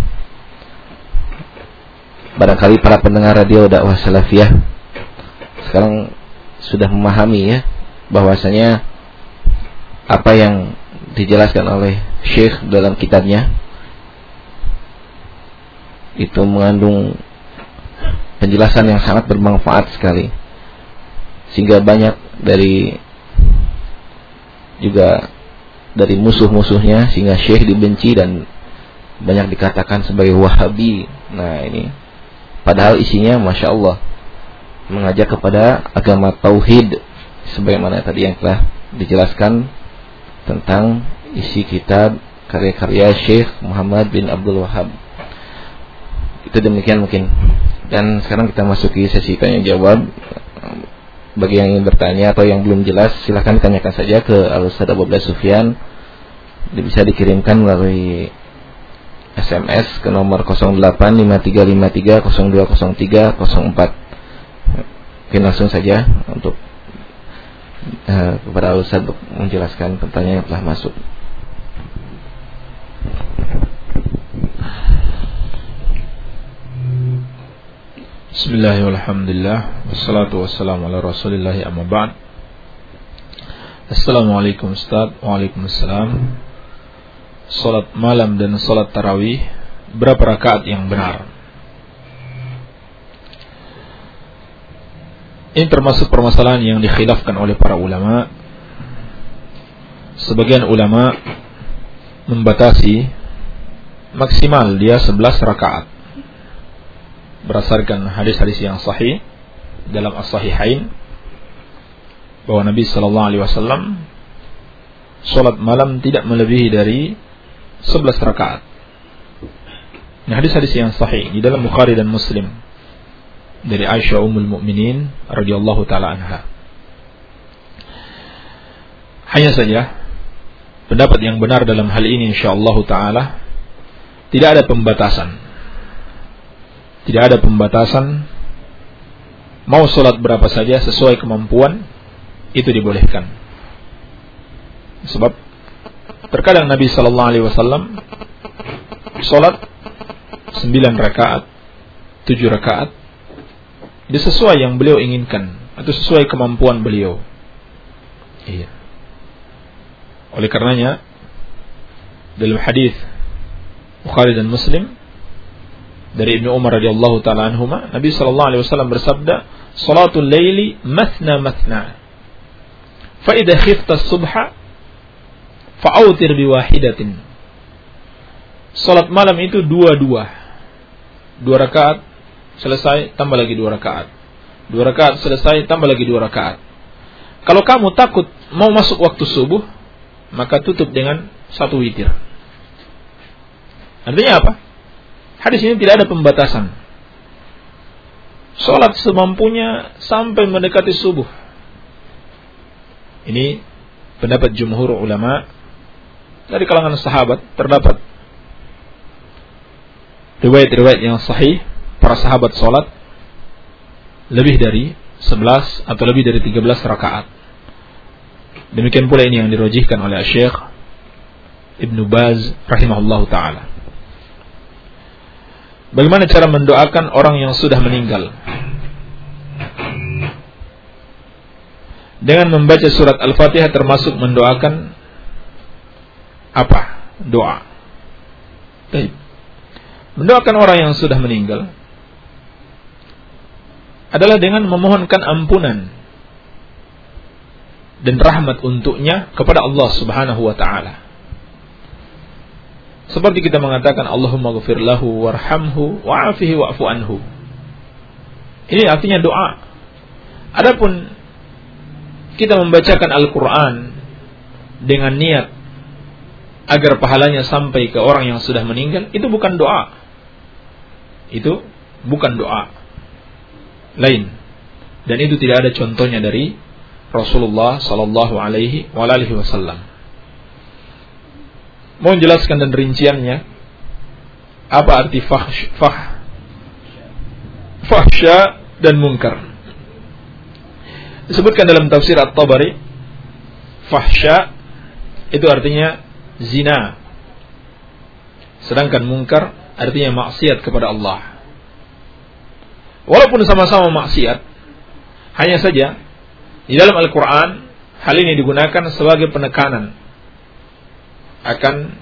Barangkali para pendengar radio dakwah salafiyah sekarang sudah memahami ya, bahwasanya apa yang dijelaskan oleh Syekh dalam kitabnya itu mengandung penjelasan yang sangat bermanfaat sekali, sehingga banyak dari musuh-musuhnya, sehingga Syekh dibenci dan banyak dikatakan sebagai Wahabi. Nah ini padahal isinya Masya Allah mengajak kepada agama tauhid, sebagaimana tadi yang telah dijelaskan tentang isi kitab karya-karya Syekh Muhammad bin Abdul Wahhab. Itu demikian mungkin. Dan sekarang kita masuki sesi tanya jawab. Bagi yang ingin bertanya atau yang belum jelas, silahkan ditanyakan saja ke Al-Ustaz Abdullah Sufyan. Bisa dikirimkan melalui SMS ke nomor 085353020304. Mungkin langsung saja untuk kepada Al-Ustaz untuk menjelaskan pertanyaan yang telah masuk. Bismillahirrahmanirrahim. Alhamdulillah wassalatu wassalamu ala Rasulillah amma ba'd. Assalamualaikum Ustaz. Waalaikumsalam. Salat malam dan salat tarawih berapa rakaat yang benar? Ini termasuk permasalahan yang dikhilafkan oleh para ulama. Sebagian ulama membatasi maksimal dia 11 rakaat berdasarkan hadis-hadis yang sahih dalam as-sahihain, bahwa Nabi sallallahu alaihi wasallam salat malam tidak melebihi dari 11 rakaat. Ini hadis-hadis yang sahih di dalam Bukhari dan Muslim dari Aisyah Ummul Mukminin radhiyallahu taala anha. Hanya saja pendapat yang benar dalam hal ini insyaallah taala tidak ada pembatasan. Tidak ada pembatasan. Mau salat berapa saja sesuai kemampuan itu dibolehkan. Sebab terkadang Nabi sallallahu alaihi wasallam salat 9 rakaat, 7 rakaat, itu sesuai yang beliau inginkan atau sesuai kemampuan beliau. Iya. Oleh karenanya dalam hadis Bukhari dan Muslim dari Ibnu Umar radhiyallahu taala anhuma, Nabi sallallahu alaihi wasallam bersabda, "Salatul laili mathna mathna. Fa idza khifta as-subha fa'autir bi wahidatin." Salat malam itu 2 rakaat selesai tambah lagi 2 rakaat. 2 rakaat selesai tambah lagi 2 rakaat. Kalau kamu takut mau masuk waktu subuh, maka tutup dengan 1 witir. Artinya apa? Hadis ini tidak ada pembatasan. Salat semampunya sampai mendekati subuh. Ini pendapat jumhur ulama. Dari kalangan sahabat terdapat riwayat-riwayat yang sahih, para sahabat salat lebih dari 11 atau lebih dari 13 rakaat. Demikian pula ini yang dirajihkan oleh Syekh Ibnu Baz rahimahullahu taala. Bagaimana cara mendoakan orang yang sudah meninggal? Dengan membaca surat Al-Fatihah termasuk mendoakan apa? Doa. Baik. Mendoakan orang yang sudah meninggal adalah dengan memohonkan ampunan dan rahmat untuknya kepada Allah Subhanahu wa taala. Seperti kita mengatakan Allahumma ghfir lahu warhamhu wa'afihi wa'fu anhu. Ini artinya doa. Adapun kita membacakan Al-Qur'an dengan niat agar pahalanya sampai ke orang yang sudah meninggal, itu bukan doa. Itu bukan doa. Lain. Dan itu tidak ada contohnya dari Rasulullah sallallahu alaihi wasallam. Mau menjelaskan dan rinciannya, apa arti fahsya dan munkar? Disebutkan dalam tafsir At-Tabari, fahsya itu artinya zina, sedangkan munkar artinya maksiat kepada Allah. Walaupun sama-sama maksiat, hanya saja di dalam Al-Quran hal ini digunakan sebagai penekanan akan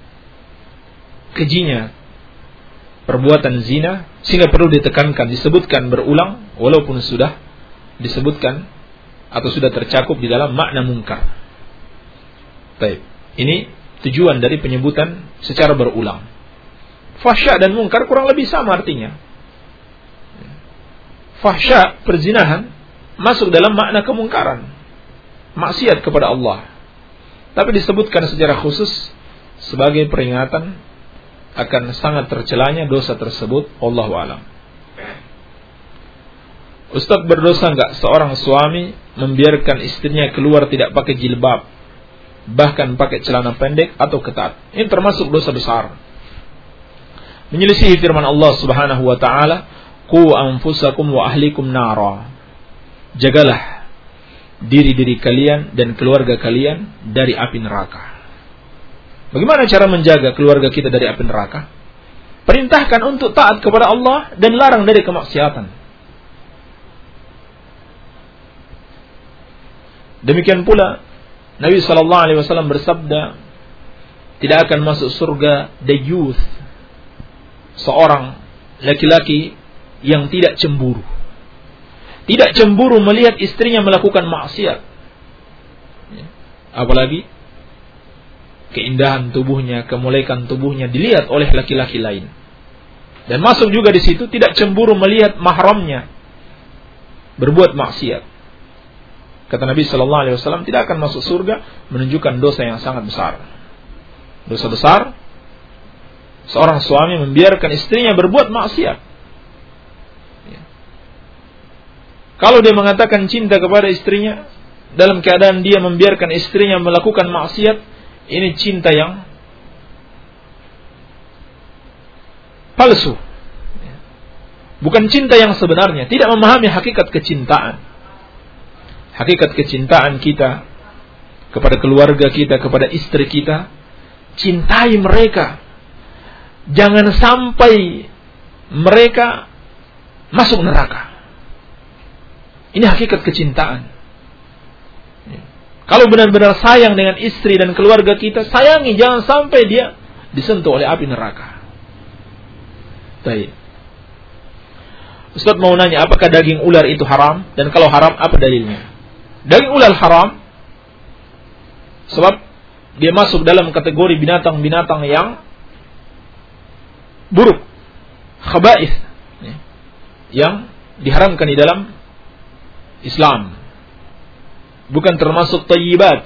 kejinya perbuatan zina, sehingga perlu ditekankan, disebutkan berulang walaupun sudah disebutkan atau sudah tercakup di dalam makna munkar. Baik, ini tujuan dari penyebutan secara berulang. Fahsya dan munkar kurang lebih sama artinya. Fahsya, perzinahan, masuk dalam makna kemungkaran, maksiat kepada Allah. Tapi disebutkan secara khusus sebagai peringatan akan sangat tercelanya dosa tersebut. Wallahu a'lam. Ustaz, berdosa enggak seorang suami membiarkan istrinya keluar tidak pakai jilbab, bahkan pakai celana pendek atau ketat? Ini termasuk dosa besar. Menyelisihi firman Allah Subhanahu wa taala, "Qu anfusakum wa ahlikum nara." Jagalah diri-diri kalian dan keluarga kalian dari api neraka. Bagaimana cara menjaga keluarga kita dari api neraka? Perintahkan untuk taat kepada Allah dan larang dari kemaksiatan. Demikian pula Nabi sallallahu alaihi wasallam bersabda, tidak akan masuk surga dayyuth, seorang laki-laki yang tidak cemburu. Tidak cemburu melihat istrinya melakukan maksiat. Apalagi keindahan tubuhnya, kemuliaan tubuhnya dilihat oleh laki-laki lain. Dan masuk juga di situ tidak cemburu melihat mahramnya berbuat maksiat. Kata Nabi sallallahu alaihi wasallam, tidak akan masuk surga, menunjukkan dosa yang sangat besar. Dosa besar seorang suami membiarkan istrinya berbuat maksiat. Kalau dia mengatakan cinta kepada istrinya dalam keadaan dia membiarkan istrinya melakukan maksiat, ini cinta yang palsu. Bukan cinta yang sebenarnya, tidak memahami hakikat kecintaan. Hakikat kecintaan kita kepada keluarga kita, kepada istri kita cintai mereka. Jangan sampai mereka masuk neraka. Ini hakikat kecintaan. Kalau benar-benar sayang dengan istri dan keluarga kita, sayangi, jangan sampai dia disentuh oleh api neraka. Baik. Ustaz mau nanya, apakah daging ular itu haram? Dan kalau haram, apa dalilnya? Daging ular haram sebab dia masuk dalam kategori binatang-binatang yang buruk, khaba'ith, yang diharamkan di dalam Islam. Bukan termasuk thayyibat.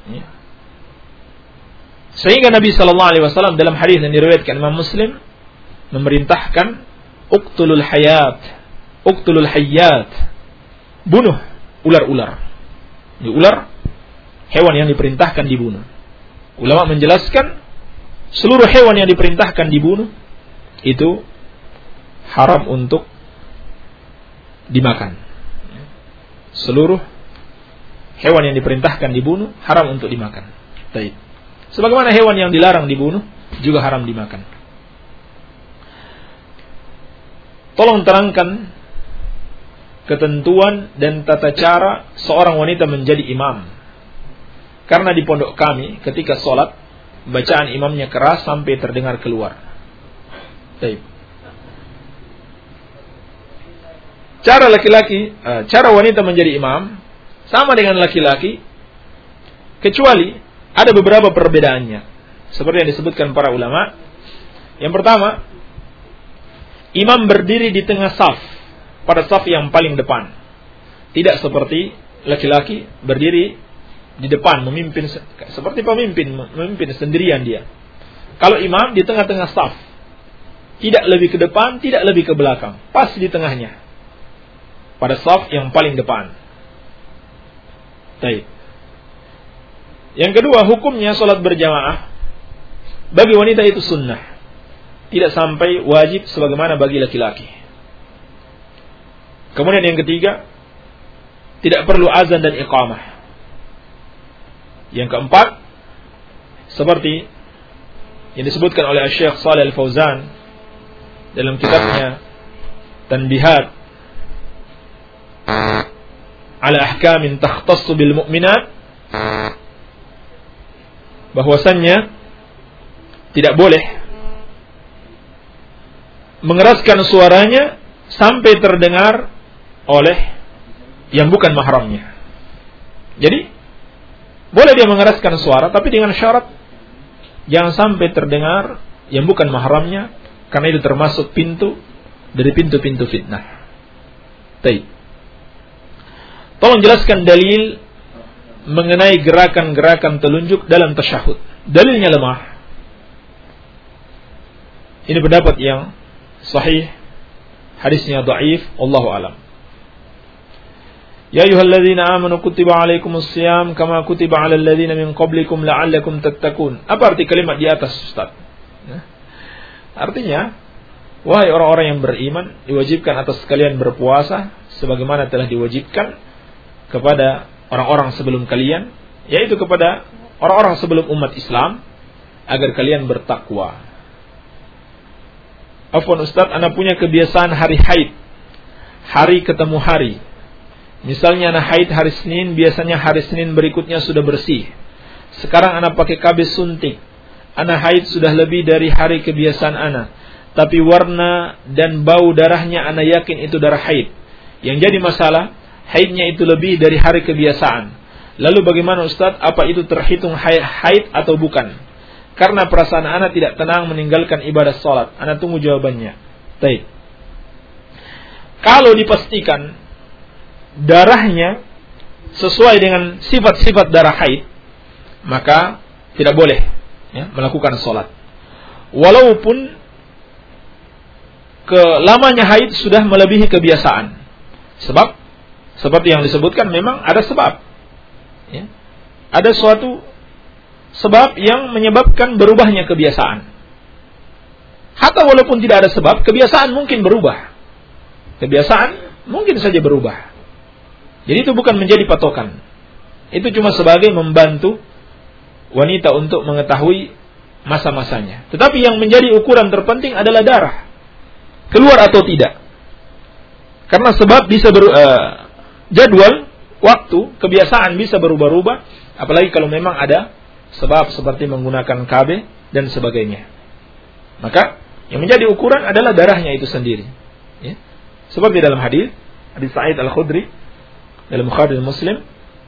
Sehingga Nabi SAW dalam hadis yang diriwayatkan Imam Muslim memerintahkan uqtulul hayyat, bunuh ular-ular. Ini ular, hewan yang diperintahkan dibunuh. Ulama menjelaskan seluruh hewan yang diperintahkan dibunuh itu haram untuk dimakan. Seluruh hewan yang diperintahkan dibunuh haram untuk dimakan. Baik. Sebagaimana hewan yang dilarang dibunuh juga haram dimakan. Tolong terangkan ketentuan dan tata cara seorang wanita menjadi imam. Karena di pondok kami ketika sholat bacaan imamnya keras sampai terdengar keluar. Baik. Cara wanita menjadi imam sama dengan laki-laki, kecuali ada beberapa perbedaannya. Seperti yang disebutkan para ulama. Yang pertama, imam berdiri di tengah saf, pada saf yang paling depan. Tidak seperti laki-laki berdiri di depan, memimpin seperti memimpin sendirian dia. Kalau imam di tengah-tengah saf, tidak lebih ke depan, tidak lebih ke belakang, pas di tengahnya, pada saf yang paling depan. Baik. Yang kedua, hukumnya salat berjamaah bagi wanita itu sunnah, tidak sampai wajib sebagaimana bagi laki-laki. Kemudian yang ketiga, tidak perlu azan dan iqamah. Yang keempat, seperti yang disebutkan oleh Syekh Shalih Al-Fauzan dalam kitabnya Tanbihat ala ahkamin takhtassu bil mu'minat, bahwasannya tidak boleh mengeraskan suaranya sampai terdengar oleh yang bukan mahramnya. Jadi boleh dia mengeraskan suara, tapi dengan syarat jangan sampai terdengar yang bukan mahramnya, karena itu termasuk pintu dari pintu-pintu fitnah. Baik. Tolong jelaskan dalil mengenai gerakan-gerakan telunjuk dalam tasyahud. Dalilnya lemah. Ini pendapat yang sahih, hadisnya dhaif, wallahu alam. Ya ayyuhalladzina amanu kutiba alaikumus shiyam kama kutiba alal ladzina min qablikum la'allakum tattaqun. Apa arti kalimat di atas, Ustaz? Artinya, wahai orang-orang yang beriman, diwajibkan atas kalian berpuasa sebagaimana telah diwajibkan kepada orang-orang sebelum kalian, yaitu kepada orang-orang sebelum umat Islam, agar kalian bertakwa. Afwan Ustaz, ana punya kebiasaan hari haid, hari ketemu hari. Misalnya ana haid hari Senin, biasanya hari Senin berikutnya sudah bersih. Sekarang ana pakai KB suntik. Ana haid sudah lebih dari hari kebiasaan ana, tapi warna dan bau darahnya ana yakin itu darah haid. Yang jadi masalah, haidnya itu lebih dari hari kebiasaan. Lalu bagaimana Ustaz? Apa itu terhitung haid atau bukan? Karena perasaan anak tidak tenang meninggalkan ibadah salat. Anak tunggu jawabannya. Baik. Kalau dipastikan darahnya sesuai dengan sifat-sifat darah haid, maka tidak boleh melakukan salat. Walaupun lamanya haid sudah melebihi kebiasaan. Sebab seperti yang disebutkan memang ada sebab. Ada suatu sebab yang menyebabkan berubahnya kebiasaan. Hatta walaupun tidak ada sebab, kebiasaan mungkin berubah. Kebiasaan mungkin saja berubah. Jadi itu bukan menjadi patokan. Itu cuma sebagai membantu wanita untuk mengetahui masa-masanya. Tetapi yang menjadi ukuran terpenting adalah darah, keluar atau tidak. Karena sebab bisa jadwal, waktu, kebiasaan bisa berubah-ubah, apalagi kalau memang ada sebab seperti menggunakan KB dan sebagainya. Maka yang menjadi ukuran adalah darahnya itu sendiri. Ya. Seperti dalam hadis Sa'id Al-Khudri dalam Bukhari dan Muslim,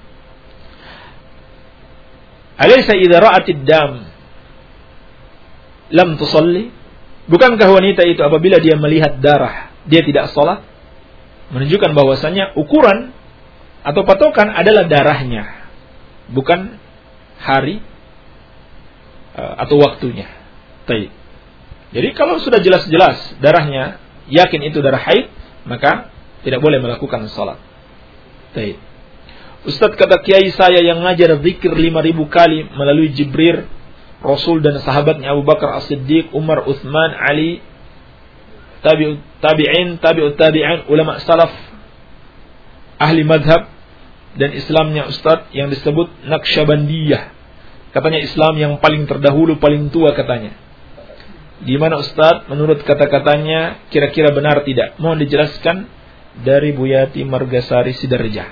"Alaysa idza ra'atid dam lam tusalli?" Bukankah wanita itu apabila dia melihat darah, dia tidak salat? Menunjukkan bahwasanya ukuran atau patokan adalah darahnya, bukan hari atau waktunya. Baik. Jadi kalau sudah jelas-jelas darahnya, yakin itu darah haid, maka tidak boleh melakukan salat. Baik. Ustaz, kata kiai saya yang ngajar zikir 5.000 kali melalui Jibril, Rasul dan sahabatnya Abu Bakar As-Siddiq, Umar, Uthman, Ali, tabi'in, tabi'ut tabi'in, ulama salaf, ahli madhab, dan Islamnya Ustaz yang disebut Naqsyabandiyah. Katanya Islam yang paling terdahulu, paling tua katanya. Di mana Ustaz menurut kata-katanya kira-kira benar tidak? Mohon dijelaskan dari Buyati Margasari Sidarja.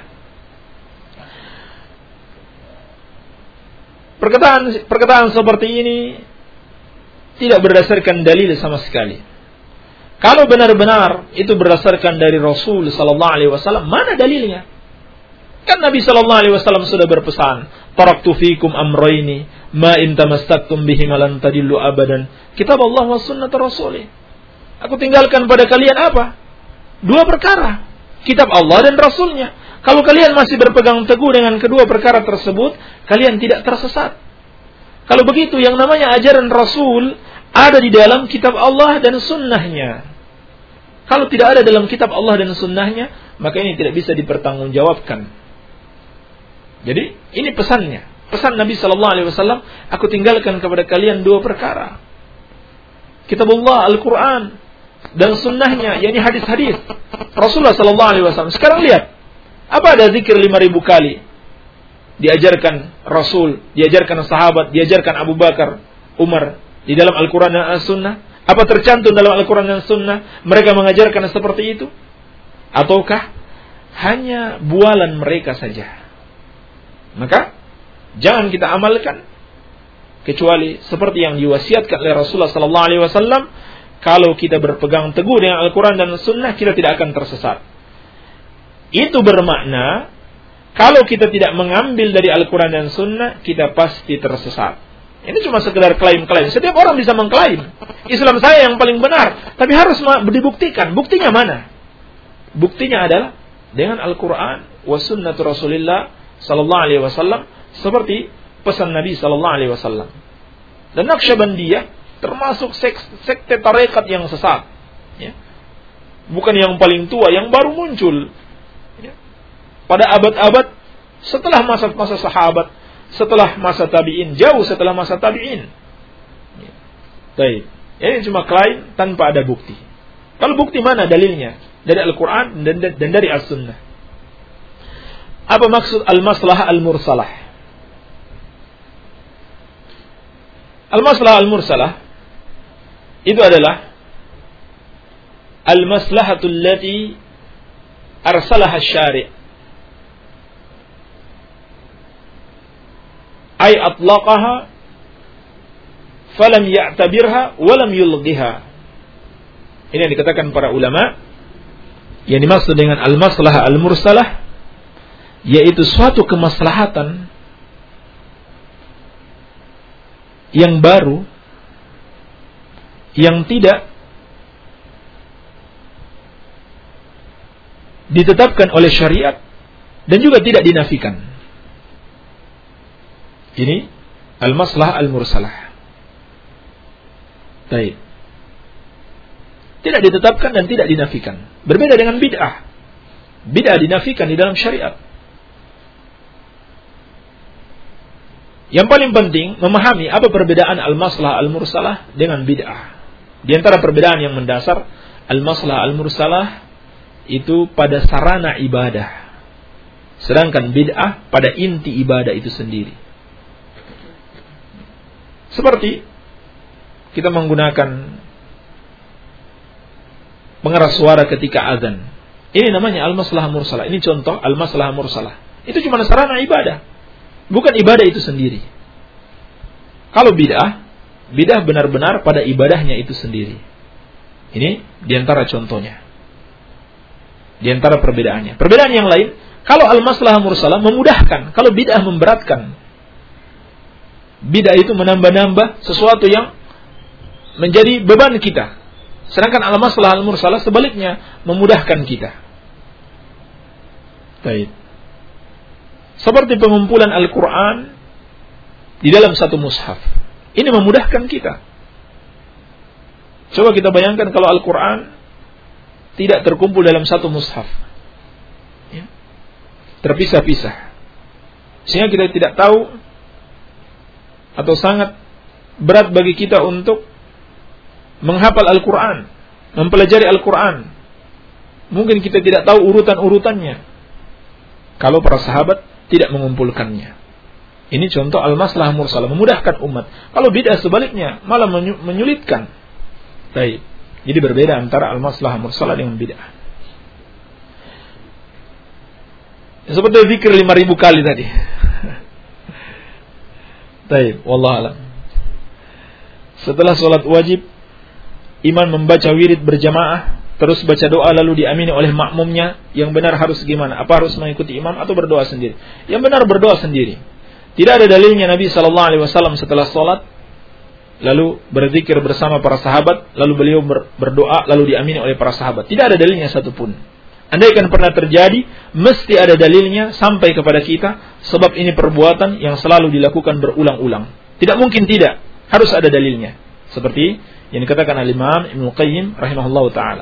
Perkataan seperti ini tidak berdasarkan dalil sama sekali. Kalau benar-benar itu berdasarkan dari Rasul sallallahu alaihi wasallam, mana dalilnya? Kan Nabi sallallahu alaihi wasallam sudah berpesan, "Taraktu fikum amrayni, ma in tamassaktum bihima lan tadillu abadan, kitab Allah wa sunnat Rasulih." Aku tinggalkan pada kalian apa? 2 perkara, kitab Allah dan Rasulnya. Kalau kalian masih berpegang teguh dengan kedua perkara tersebut, kalian tidak tersesat. Kalau begitu, yang namanya ajaran Rasul ada di dalam kitab Allah dan sunnahnya. Kalau tidak ada dalam kitab Allah dan sunnahnya, maka ini tidak bisa dipertanggungjawabkan. Jadi ini pesannya, pesan Nabi Sallallahu Alaihi Wasallam. Aku tinggalkan kepada kalian 2 perkara, kitab Allah, Al-Quran, dan sunnahnya, yakni hadis-hadis Rasulullah Sallallahu Alaihi Wasallam. Sekarang lihat, apa ada zikir 5.000 kali diajarkan Rasul, diajarkan sahabat, diajarkan Abu Bakar, Umar di dalam Al-Quran dan As-Sunnah? Apa tercantum dalam Al-Quran dan Sunnah mereka mengajarkan seperti itu? Ataukah hanya bualan mereka saja? Maka jangan kita amalkan kecuali seperti yang diwasiatkan oleh Rasulullah sallallahu alaihi wasallam. Kalau kita berpegang teguh dengan Al-Quran dan Sunnah, kita tidak akan tersesat. Itu bermakna kalau kita tidak mengambil dari Al-Quran dan Sunnah, kita pasti tersesat. Ini cuma sekedar klaim-klaim. Setiap orang bisa mengklaim Islam saya yang paling benar, tapi harus dibuktikan. Buktinya mana? Buktinya adalah dengan Al-Quran wa sunnah Rasulullah sallallahu alaihi wasallam, seperti pesan Nabi sallallahu alaihi wasallam. Dan Naqsyabandiyah termasuk sekte tarekat yang sesat, ya. Bukan yang paling tua, yang baru muncul, ya. Pada abad-abad setelah masa-masa sahabat, setelah masa tabi'in, jauh setelah masa tabi'in. Ya. Baik. Ini cuma klaim tanpa ada bukti. Kalau bukti, mana dalilnya? Dari Al-Quran dan dari As-Sunnah. Apa maksud al-maslahah al-mursalah? Al-maslahah al-mursalah itu adalah al-maslahatul lati arsalaha syari', ay atlaqaha falam ya'tabirha walam yulghiha. Ini yang dikatakan para ulama. Yang dimaksud dengan al-maslahah al-mursalah yaitu suatu kemaslahatan yang baru, yang tidak ditetapkan oleh syariat dan juga tidak dinafikan. Ini al-maslahah al-mursalah. Baik. Tidak ditetapkan dan tidak dinafikan. Berbeda dengan bid'ah. Bid'ah dinafikan di dalam syariat. Yang paling penting memahami apa perbedaan al-maslahah al-mursalah dengan bid'ah. Di antara perbedaan yang mendasar, al-maslahah al-mursalah itu pada sarana ibadah, sedangkan bid'ah pada inti ibadah itu sendiri. Seperti kita menggunakan pengeras suara ketika azan. Ini namanya al-maslahah mursalah. Ini contoh al-maslahah mursalah. Itu cuma sarana ibadah, bukan ibadah itu sendiri. Kalau bid'ah benar-benar pada ibadahnya itu sendiri. Ini diantara contohnya, diantara perbedaannya. Perbedaan yang lain, kalau al-maslahah mursalah memudahkan, kalau bid'ah memberatkan. Bid'ah itu menambah-nambah sesuatu yang menjadi beban kita. Sedangkan al-maslahah al-mursalah sebaliknya memudahkan kita. Baik. Seperti pengumpulan Al-Quran di dalam satu mushaf. Ini memudahkan kita. Coba kita bayangkan kalau Al-Quran tidak terkumpul dalam satu mushaf, ya, terpisah-pisah, sehingga kita tidak tahu, atau sangat berat bagi kita untuk menghafal Al-Quran, mempelajari Al-Quran. Mungkin kita tidak tahu urutan-urutannya kalau para sahabat tidak mengumpulkannya. Ini contoh al-maslahah mursalah, memudahkan umat. Kalau bid'ah sebaliknya malah menyulitkan. Baik. Jadi berbeda antara al-maslahah mursalah dengan bid'ah. Seperti zikir 5.000 kali tadi. Baik, wallahu a'lam. Setelah sholat wajib, imam membaca wirid berjamaah, terus baca doa lalu diamini oleh makmumnya. Yang benar harus gimana? Apa harus mengikuti imam atau berdoa sendiri? Yang benar berdoa sendiri. Tidak ada dalilnya Nabi SAW setelah sholat lalu berzikir bersama para sahabat, lalu beliau berdoa lalu diamini oleh para sahabat. Tidak ada dalilnya satupun. Andaikan pernah terjadi, mesti ada dalilnya sampai kepada kita, sebab ini perbuatan yang selalu dilakukan berulang-ulang. Tidak mungkin tidak, harus ada dalilnya. Seperti yang dikatakan al-Imam Ibnu Qayyim rahimahullahu taala.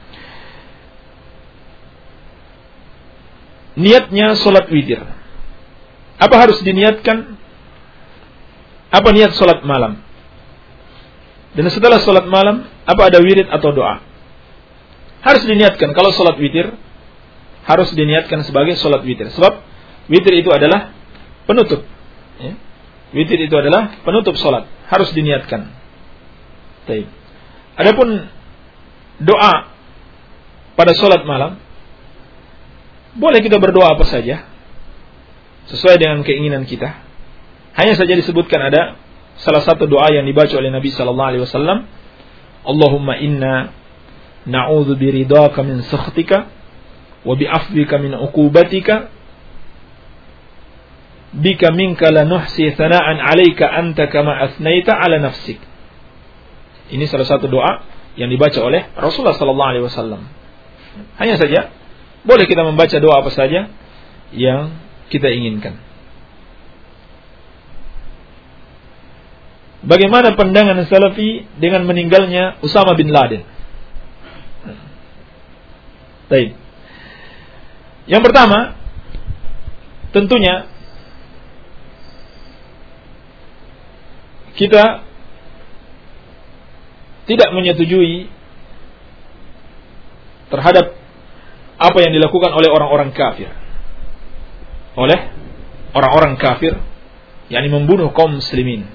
Niatnya salat witir. Apa harus diniatkan? Apa niat salat malam? Dan setelah salat malam, apa ada wirid atau doa? Harus diniatkan. Kalau salat witir, harus diniatkan sebagai salat witir. Sebab witir itu adalah penutup. Ya. Witir itu adalah penutup salat. Harus diniatkan. Baik. Adapun doa pada salat malam, boleh kita berdoa apa saja sesuai dengan keinginan kita. Hanya saja disebutkan ada salah satu doa yang dibaca oleh Nabi sallallahu alaihi wasallam, Allahumma inna na'udzu biridhaka min sakhtika wa bi'afwika min 'uqubatika bika minka la nuhsi thana'an 'alaika anta kama athnaita 'ala nafsik. Ini salah satu doa yang dibaca oleh Rasulullah sallallahu alaihi wasallam. Hanya saja boleh kita membaca doa apa saja yang kita inginkan. Bagaimana pandangan Salafi dengan meninggalnya Usama bin Laden? Baik. Yang pertama, tentunya kita tidak menyetujui terhadap apa yang dilakukan oleh orang-orang kafir. Oleh orang-orang kafir, yakni membunuh kaum muslimin.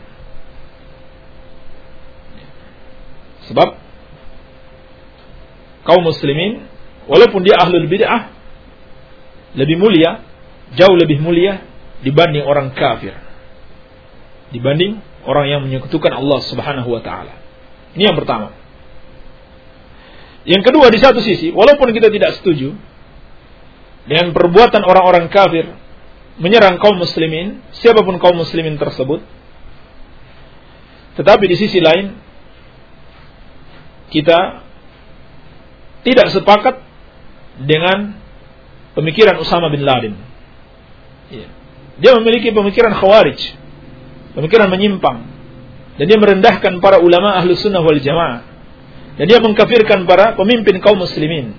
Sebab kaum muslimin, walaupun dia ahlul bid'ah, lebih mulia, jauh lebih mulia dibanding orang kafir, dibanding orang yang menyekutukan Allah Subhanahu wa taala. Ini yang pertama. Yang kedua, di satu sisi, walaupun kita tidak setuju dengan perbuatan orang-orang kafir menyerang kaum muslimin, siapapun kaum muslimin tersebut, tetapi di sisi lain kita tidak sepakat dengan pemikiran Usama bin Laden. Dia memiliki pemikiran khawarij, pemikiran menyimpang, dan dia merendahkan para ulama ahlu sunnah wal jamaah, dan dia mengkafirkan para pemimpin kaum muslimin.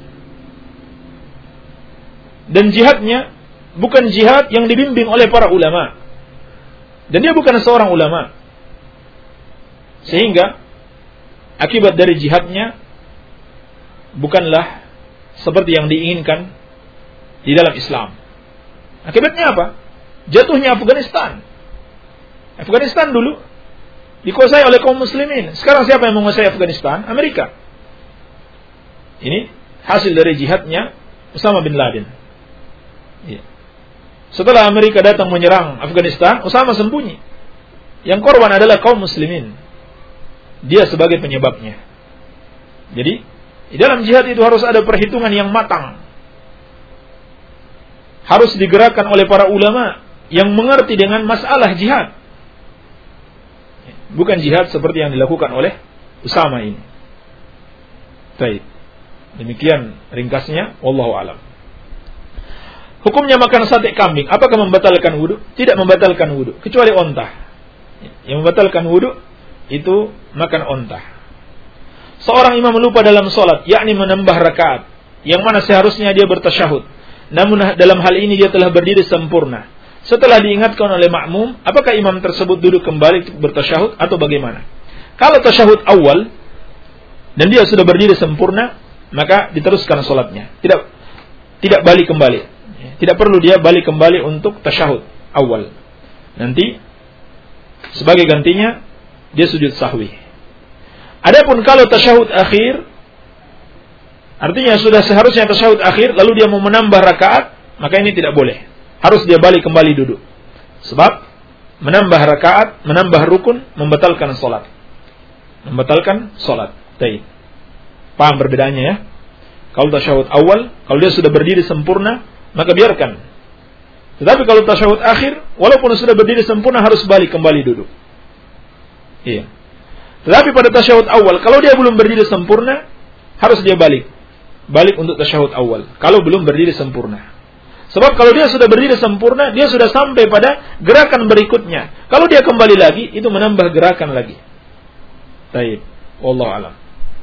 Dan jihadnya bukan jihad yang dibimbing oleh para ulama, dan dia bukan seorang ulama, sehingga akibat dari jihadnya bukanlah seperti yang diinginkan di dalam Islam. Akibatnya apa? Jatuhnya Afghanistan. Afghanistan dulu dikuasai oleh kaum muslimin. Sekarang siapa yang menguasai Afghanistan? Amerika. Ini hasil dari jihadnya Osama bin Laden. Ya. Setelah Amerika datang menyerang Afghanistan, Osama sembunyi. Yang korban adalah kaum muslimin. Dia sebagai penyebabnya. Jadi, di dalam jihad itu harus ada perhitungan yang matang. Harus digerakkan oleh para ulama yang mengerti dengan masalah jihad. Bukan jihad seperti yang dilakukan oleh Usama ini. Baik. Demikian ringkasnya, wallahu alam. Hukumnya makan sate kambing, apakah membatalkan wudu? Tidak membatalkan wudu, kecuali onta. Yang membatalkan wudu itu makan onta. Seorang imam lupa dalam sholat, yakni menambah rakaat, yang mana seharusnya dia bertasyahud. Namun dalam hal ini dia telah berdiri sempurna. Setelah diingatkan oleh makmum, apakah imam tersebut duduk kembali untuk bertasyahud atau bagaimana? Kalau tasyahud awal dan dia sudah berdiri sempurna, maka diteruskan sholatnya. Tidak balik kembali. Tidak perlu dia balik kembali untuk tasyahud awal. Nanti sebagai gantinya dia sujud sahwi. Adapun kalau tasyahud akhir, artinya sudah seharusnya tasyahud akhir lalu dia mau menambah rakaat, maka ini tidak boleh. Harus dia balik kembali duduk. Sebab menambah rakaat, menambah rukun membatalkan salat. Membatalkan salat. Baik. Paham perbedaannya ya? Kalau tasyahud awal, kalau dia sudah berdiri sempurna, maka biarkan. Tetapi kalau tasyahud akhir, walaupun sudah berdiri sempurna harus balik kembali duduk. Iya. Tetapi pada tasyahud awal, kalau dia belum berdiri sempurna, harus dia balik. Balik untuk tasyahud awal. Kalau belum berdiri sempurna. Sebab kalau dia sudah berdiri sempurna, dia sudah sampai pada gerakan berikutnya. Kalau dia kembali lagi, itu menambah gerakan lagi. Baik. Wallahu a'lam.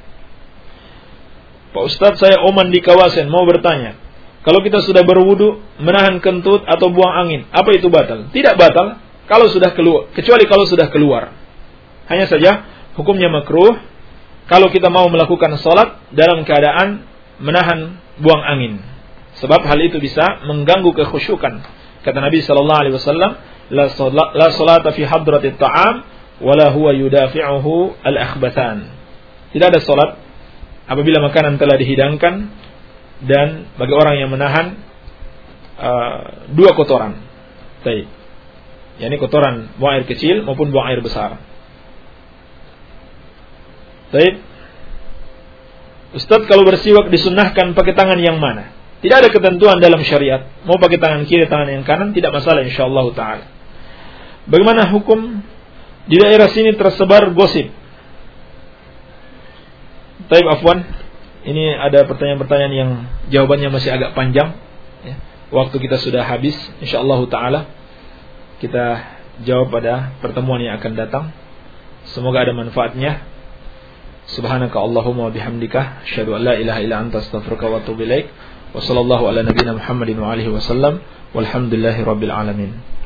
Pak Ustadz, saya Oman di kawasan, mau bertanya. Kalau kita sudah berwudu, menahan kentut atau buang angin, apa itu batal? Tidak batal kalau sudah keluar, kecuali kalau sudah keluar. Hanya saja hukumnya makruh kalau kita mau melakukan salat dalam keadaan menahan buang angin. Sebab hal itu bisa mengganggu kekhusyukan. Kata Nabi sallallahu alaihi wasallam, la salata fi hadratit ta'am wala huwa yudafi'uhu al-akhbathan. Tidak ada salat apabila makanan telah dihidangkan dan bagi orang yang menahan dua kotoran. Baik. yakni kotoran buang air kecil maupun buang air besar. Baik. Ustaz, kalau bersiwak disunnahkan pakai tangan yang mana? Tidak ada ketentuan dalam syariat. Mau pakai tangan kiri, tangan yang kanan, tidak masalah insyaallah ta'ala. Bagaimana hukum di daerah sini tersebar gosip? Baik, afwan. Ini ada pertanyaan-pertanyaan yang jawabannya masih agak panjang. Waktu kita sudah habis. InsyaAllah ta'ala kita jawab pada pertemuan yang akan datang. Semoga ada manfaatnya. Subhanaka Allahumma wa bihamdika asyhadu an la ilaha illa anta astaghfiruka wa atubu ilaik. Wa sallallahu ala nabiyyina Muhammadin wa alihi wasallam. Walhamdulillahi rabbil alamin.